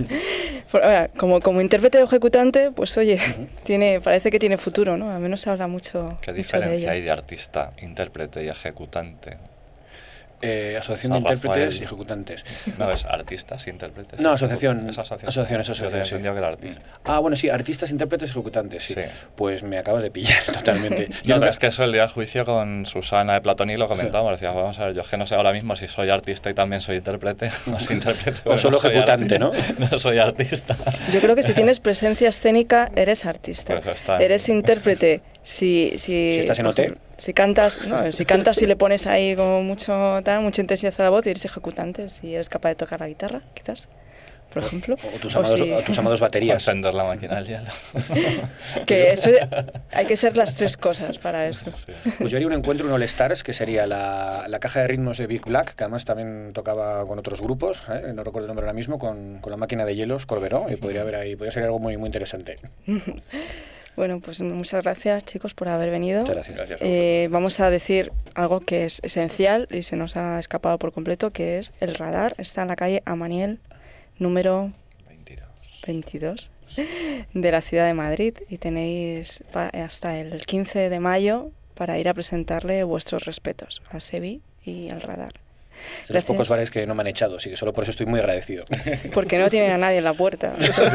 Como, como intérprete o ejecutante, pues oye, uh-huh. tiene, parece que tiene futuro, ¿no? Al menos se habla mucho. ¿Qué mucho diferencia de hay de artista, intérprete y ejecutante? Eh, asociación de intérpretes y ejecutantes. No, es artistas, intérpretes. No, asociación. Es asociación. Asociación, asociación. Yo Sí. entendía que era artista. Ah, bueno, sí, artistas, intérpretes, ejecutantes, sí. sí. Pues me acabas de pillar totalmente. Yo no, nunca... es que eso el día del juicio con Susana de Platoni lo comentábamos. Sí. Decíamos, vamos a ver, yo es que no sé ahora mismo si soy artista y también soy intérprete. No soy intérprete. O solo no ejecutante, ¿no? No soy artista. Yo creo que si tienes presencia escénica, eres artista. Pues está. Eres intérprete. Si, si, si estás en hotel. Si cantas, no, si cantas y le pones ahí como mucho, tal, mucha intensidad a la voz y eres ejecutante, si eres capaz de tocar la guitarra, quizás, por ejemplo. O, o, tus, amados, o, si... o tus amados baterías. Encender la máquina del hielo. Que eso, hay que ser las tres cosas para eso. Sí. Pues yo haría un encuentro, un All Stars, que sería la, la caja de ritmos de Big Black, que además también tocaba con otros grupos, ¿eh? No recuerdo el nombre ahora mismo, con, con la máquina de hielos, Corberó, y podría haber ahí, podría ser algo muy, muy interesante. Bueno, pues muchas gracias, chicos, por haber venido. Muchas gracias. Gracias a Eh, vamos a decir algo que es esencial y se nos ha escapado por completo, que es el radar. Está en la calle Amaniel, número veintidós. veintidós, de la ciudad de Madrid, y tenéis pa- hasta el quince de mayo para ir a presentarle vuestros respetos a Sebi y al radar. Es de los pocos bares que no me han echado, así que solo por eso estoy muy agradecido. Porque no tienen a nadie en la puerta.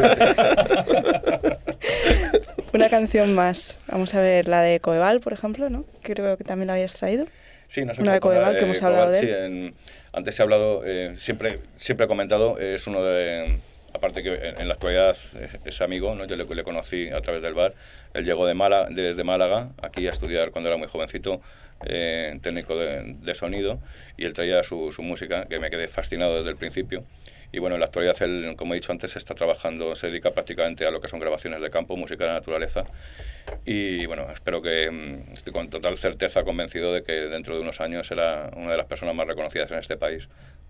Una canción más. Vamos a ver la de Coeval, por ejemplo, ¿no? Creo que también la habías traído. Sí, no sé Una de cómo- Coeval, eh, que hemos hablado de sí, él. en- antes he hablado, eh, siempre, siempre he comentado, es uno de... Aparte que en, en la actualidad es, es amigo, ¿no? Yo le, le conocí a través del bar. Él llegó de Málaga, desde Málaga aquí a estudiar cuando era muy jovencito, eh, técnico de, de sonido, y él traía su, su música, que me quedé fascinado desde el principio. Y bueno, en la actualidad él, como he dicho antes, está trabajando, se dedica prácticamente a lo que son grabaciones de campo, música de la naturaleza. Y bueno, espero que, mm, estoy con total certeza convencido de que dentro de unos años será una de las personas más reconocidas en este país.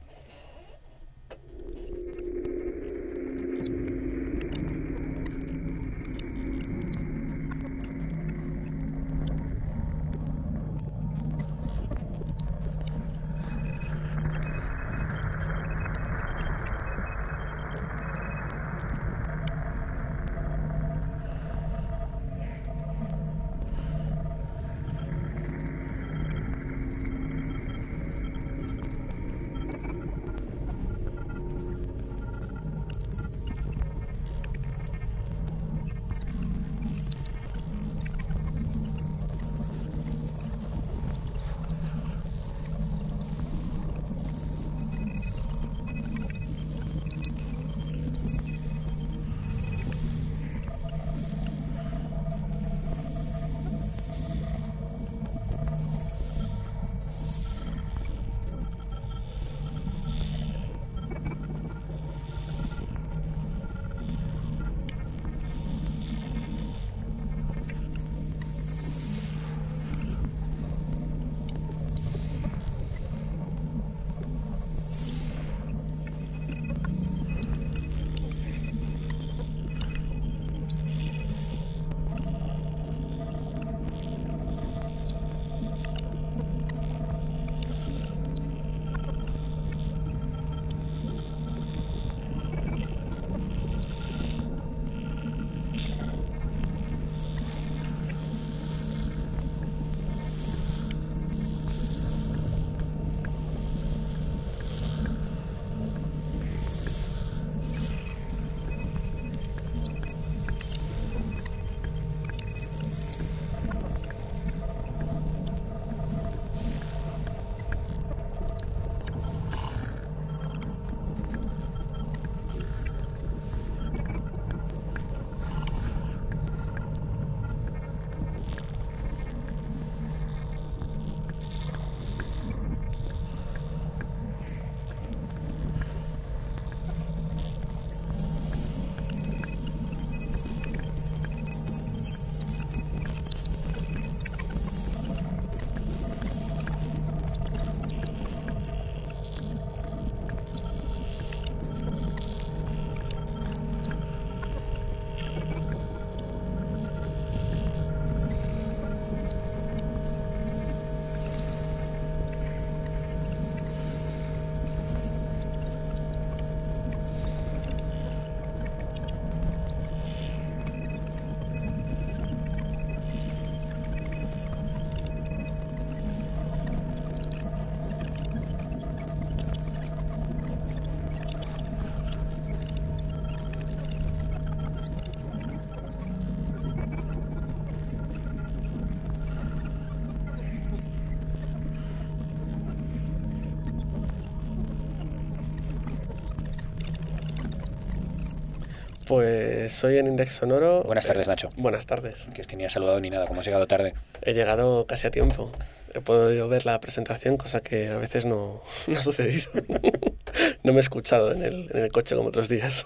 Pues soy en Index Sonoro. Buenas tardes, eh, Nacho. Buenas tardes. Que es que ni has saludado ni nada, como has llegado tarde. He llegado casi a tiempo. He podido ver la presentación, cosa que a veces no, no ha sucedido. No me he escuchado en el, en el coche como otros días.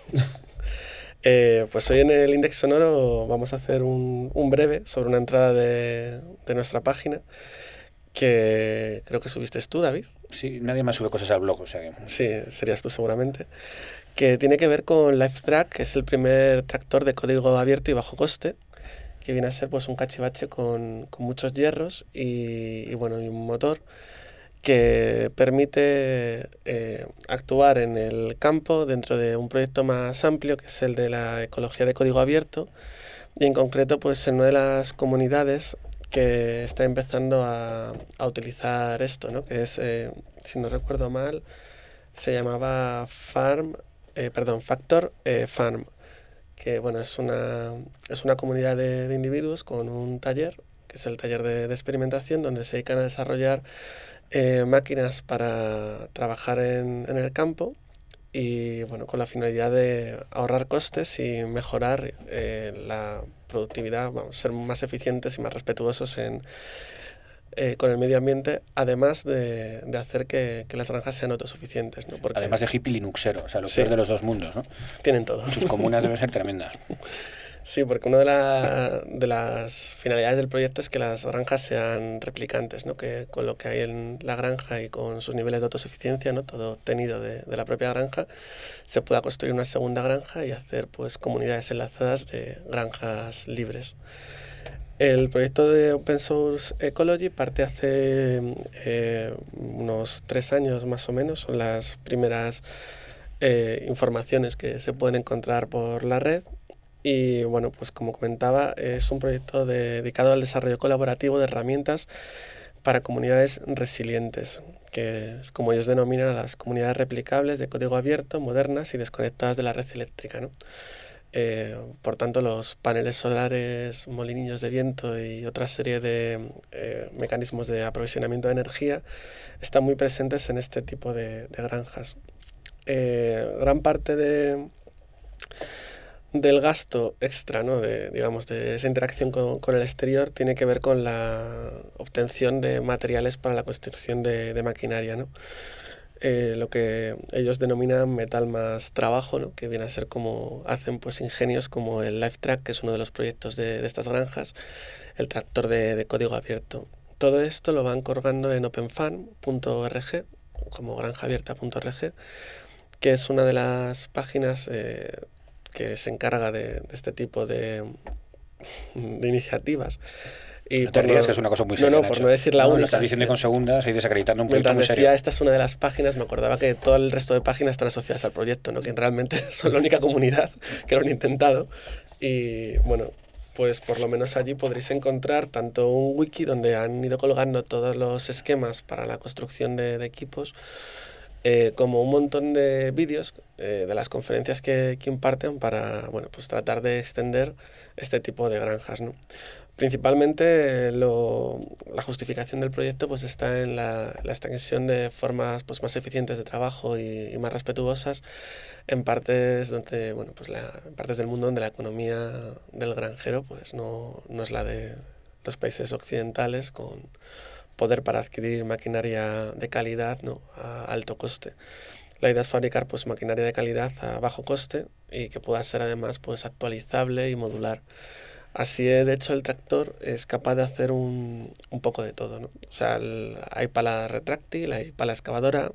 Eh, pues hoy en el Index Sonoro vamos a hacer un, un breve sobre una entrada de, de nuestra página que creo que subiste tú, David. Sí, nadie más sube cosas al blog, o sea que... Sí, serías tú seguramente. Que tiene que ver con LiveTrack, que es el primer tractor de código abierto y bajo coste que viene a ser pues un cachivache con, con muchos hierros y, y, bueno, y un motor que permite eh, actuar en el campo dentro de un proyecto más amplio, que es el de la ecología de código abierto, y en concreto pues en una de las comunidades que está empezando a, a utilizar esto, ¿no? Que es, eh, si no recuerdo mal, se llamaba Farm, eh, perdón, Factor eh, Farm, que bueno, es una, es una comunidad de, de individuos con un taller, que es el taller de, de experimentación, donde se dedican a desarrollar eh, máquinas para trabajar en, en el campo y bueno, con la finalidad de ahorrar costes y mejorar eh, la productividad, vamos, ser más eficientes y más respetuosos en, eh, con el medio ambiente, además de, de hacer que, que las granjas sean autosuficientes, ¿no? Porque, además de hippie linuxero, o sea, lo sí, peor de los dos mundos, ¿no? Tienen todo. Sus comunas deben ser tremendas. Sí, porque una de, la, de las finalidades del proyecto es que las granjas sean replicantes, ¿no? Que con lo que hay en la granja y con sus niveles de autosuficiencia, ¿no? Todo obtenido de, de la propia granja, se pueda construir una segunda granja y hacer pues comunidades enlazadas de granjas libres. El proyecto de Open Source Ecology parte hace eh, unos tres años más o menos, son las primeras eh, informaciones que se pueden encontrar por la red. Y bueno, pues como comentaba, es un proyecto de, dedicado al desarrollo colaborativo de herramientas para comunidades resilientes, que es como ellos denominan a las comunidades replicables de código abierto, modernas y desconectadas de la red eléctrica, ¿no? Eh, por tanto, los paneles solares, molinillos de viento y otra serie de eh, mecanismos de aprovisionamiento de energía están muy presentes en este tipo de, de granjas. Eh, gran parte de... del gasto extra, ¿no? de, digamos, de esa interacción con, con el exterior tiene que ver con la obtención de materiales para la construcción de, de maquinaria, ¿no? Eh, lo que ellos denominan metal más trabajo, ¿no? Que viene a ser como hacen pues ingenios como el LifeTrack, que es uno de los proyectos de, de estas granjas, el tractor de, de código abierto. Todo esto lo van colgando en openfarm punto org, como granjaabierta punto org, que es una de las páginas eh, que se encarga de, de este tipo de, de iniciativas. Y no te rías, no, que es una cosa muy seria, No, no, Nacho. por no decir la no, única. Lo estás diciendo con segundas y desacreditando un proyecto Mientras muy decía, serio. Esta es una de las páginas, me acordaba que todo el resto de páginas están asociadas al proyecto, ¿no? Que realmente son la única comunidad que lo han intentado. Y bueno, pues por lo menos allí podréis encontrar tanto un wiki donde han ido colgando todos los esquemas para la construcción de, de equipos, Eh, como un montón de vídeos eh, de las conferencias que, que imparten para, bueno, pues tratar de extender este tipo de granjas, ¿no? Principalmente lo, la justificación del proyecto pues está en la, la extensión de formas pues, más eficientes de trabajo y, y más respetuosas en partes, donde, bueno, pues la, en partes del mundo donde la economía del granjero pues no, no es la de los países occidentales, con poder para adquirir maquinaria de calidad, ¿no? A alto coste. La idea es fabricar pues, maquinaria de calidad a bajo coste y que pueda ser además pues, actualizable y modular. Así, de hecho, el tractor es capaz de hacer un, un poco de todo, ¿no? O sea, el, hay pala retráctil, hay pala excavadora,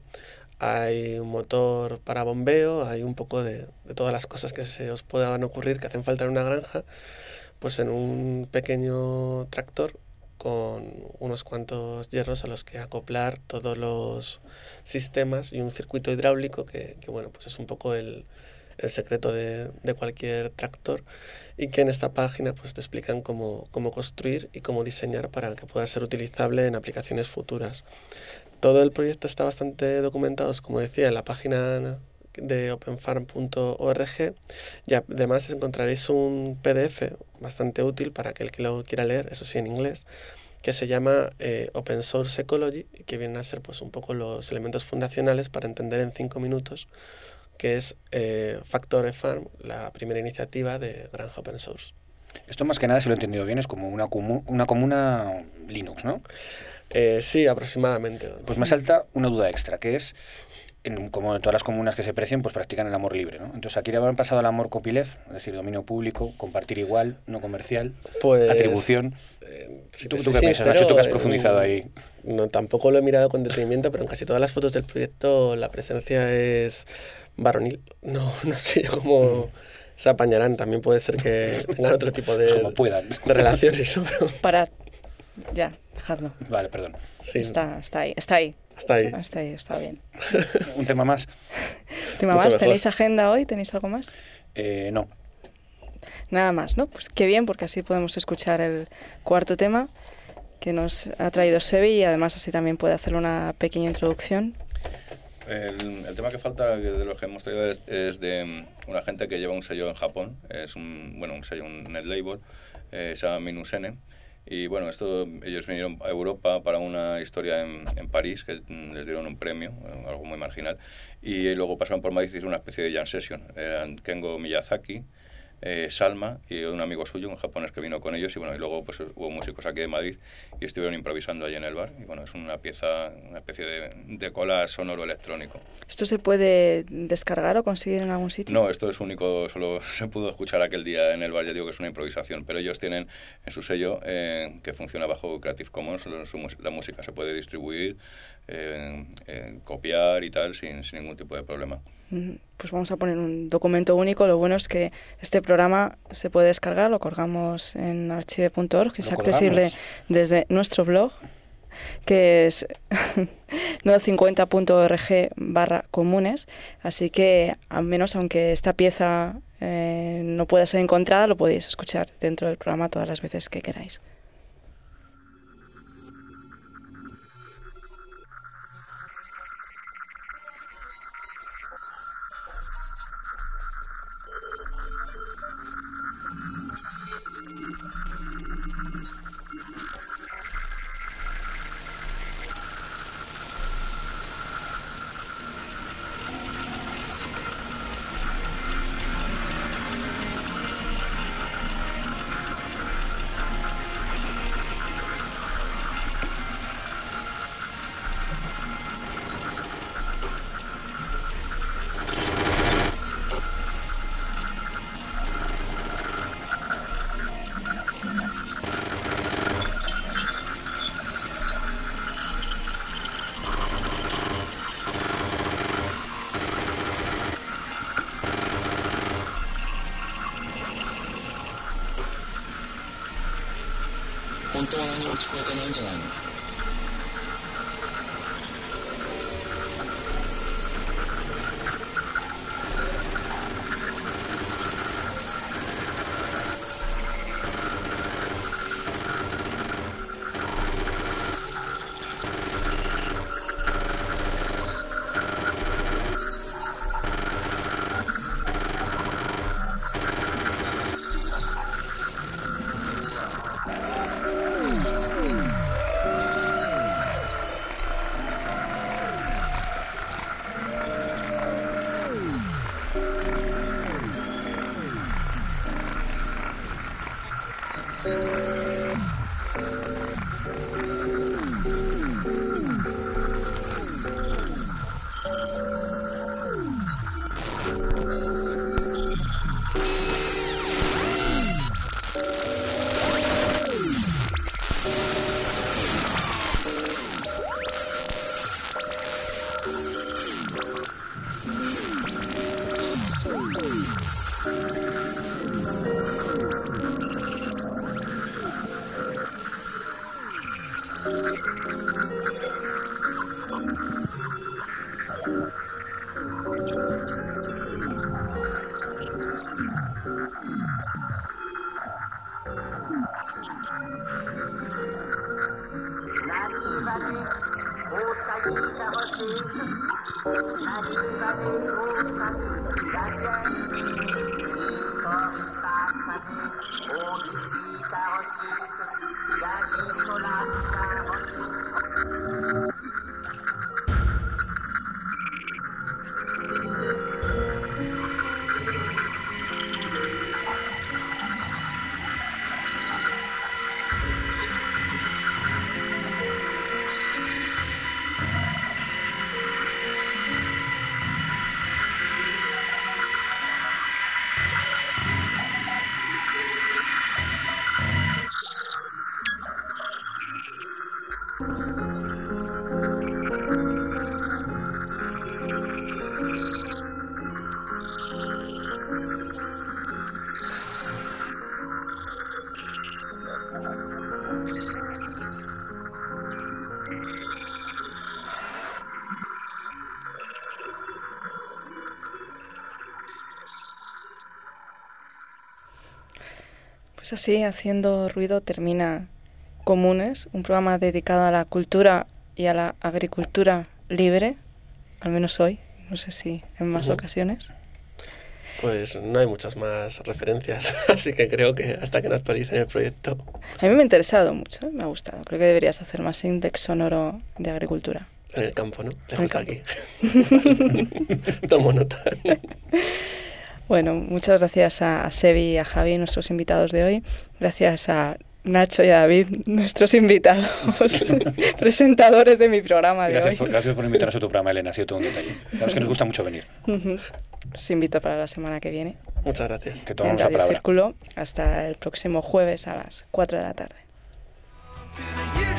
hay un motor para bombeo, hay un poco de, de todas las cosas que se os puedan ocurrir que hacen falta en una granja, pues en un pequeño tractor con unos cuantos hierros a los que acoplar todos los sistemas y un circuito hidráulico que, que bueno, pues es un poco el, el secreto de, de cualquier tractor, y que en esta página pues te explican cómo, cómo construir y cómo diseñar para que pueda ser utilizable en aplicaciones futuras. Todo el proyecto está bastante documentado, como decía, en la página de openfarm punto org, y además encontraréis un P D F bastante útil para aquel que lo quiera leer, eso sí en inglés, que se llama eh, Open Source Ecology, que vienen a ser pues un poco los elementos fundacionales para entender en cinco minutos que es eh, Factor Farm, la primera iniciativa de granja open source. Esto más que nada, si lo he entendido bien, es como una, comu una comuna Linux, ¿no? Eh, sí, aproximadamente. Pues me salta una duda extra, que es, en, como en todas las comunas que se precian, pues practican el amor libre, ¿no? Entonces aquí le habrán pasado al amor copyleft, es decir, dominio público, compartir igual, no comercial, pues, atribución. Eh, si ¿Tú, ¿tú qué piensas, Nacho? ¿Tú que has profundizado eh, ahí? No, tampoco lo he mirado con detenimiento, pero en casi todas las fotos del proyecto la presencia es varonil. No, no sé yo cómo... Mm. se apañarán. También puede ser que tengan otro tipo de, Como puedan. de relaciones, ¿no? Pero Parad. Ya, dejadlo. Vale, perdón. sí, Está, está ahí, está ahí. hasta ahí. Está ahí, está bien. ¿Un tema más? ¿Tema Mucho más? mejor. ¿Tenéis agenda hoy? ¿Tenéis algo más? Eh, no. Nada más, ¿no? Pues qué bien, porque así podemos escuchar el cuarto tema que nos ha traído Sebi y además así también puede hacer una pequeña introducción. El, el tema que falta de los que hemos traído es, es de una gente que lleva un sello en Japón, es un, bueno, un sello, un net label, eh, se llama Minus N. Y bueno, esto, ellos vinieron a Europa para una historia en, en París, que les dieron un premio, algo muy marginal, y luego pasaron por Madrid y hicieron una especie de jam session. Eran Kengo Miyazaki, eh, Salma y un amigo suyo, un japonés que vino con ellos, y bueno, y luego pues hubo músicos aquí de Madrid y estuvieron improvisando allí en el bar, y bueno, es una pieza, una especie de, de collage sonoro electrónico. ¿Esto se puede descargar o conseguir en algún sitio? No, esto es único, solo se pudo escuchar aquel día en el bar, ya digo que es una improvisación, pero ellos tienen en su sello, eh, que funciona bajo Creative Commons, su, la música se puede distribuir, eh, eh, copiar y tal, sin, sin ningún tipo de problema. Pues vamos a poner un documento único. Lo bueno es que este programa se puede descargar, lo colgamos en archive punto org, que es accesible desde nuestro blog, que es nodo cincuenta punto org barra comunes, así que al menos aunque esta pieza eh, no pueda ser encontrada, lo podéis escuchar dentro del programa todas las veces que queráis. Pues así, haciendo ruido, termina Comunes, un programa dedicado a la cultura y a la agricultura libre, al menos hoy, no sé si en más uh-huh. ocasiones. Pues no hay muchas más referencias, así que creo que hasta que no actualicen el proyecto. A mí me ha interesado mucho, me ha gustado. Creo que deberías hacer más index sonoro de agricultura. En el campo, ¿no? Lejos de aquí. Tomo nota. Bueno, muchas gracias a Sebi y a Javi, nuestros invitados de hoy. Gracias a Nacho y a David, nuestros invitados, presentadores de mi programa de gracias hoy. Por, gracias por invitarnos a tu programa, Elena, ha sido todo un detalle. Sabes que nos gusta mucho venir. Uh-huh. Os invito para la semana que viene. Muchas gracias. Te tomamos en Radio la palabra. Círculo, hasta el próximo jueves a las cuatro de la tarde.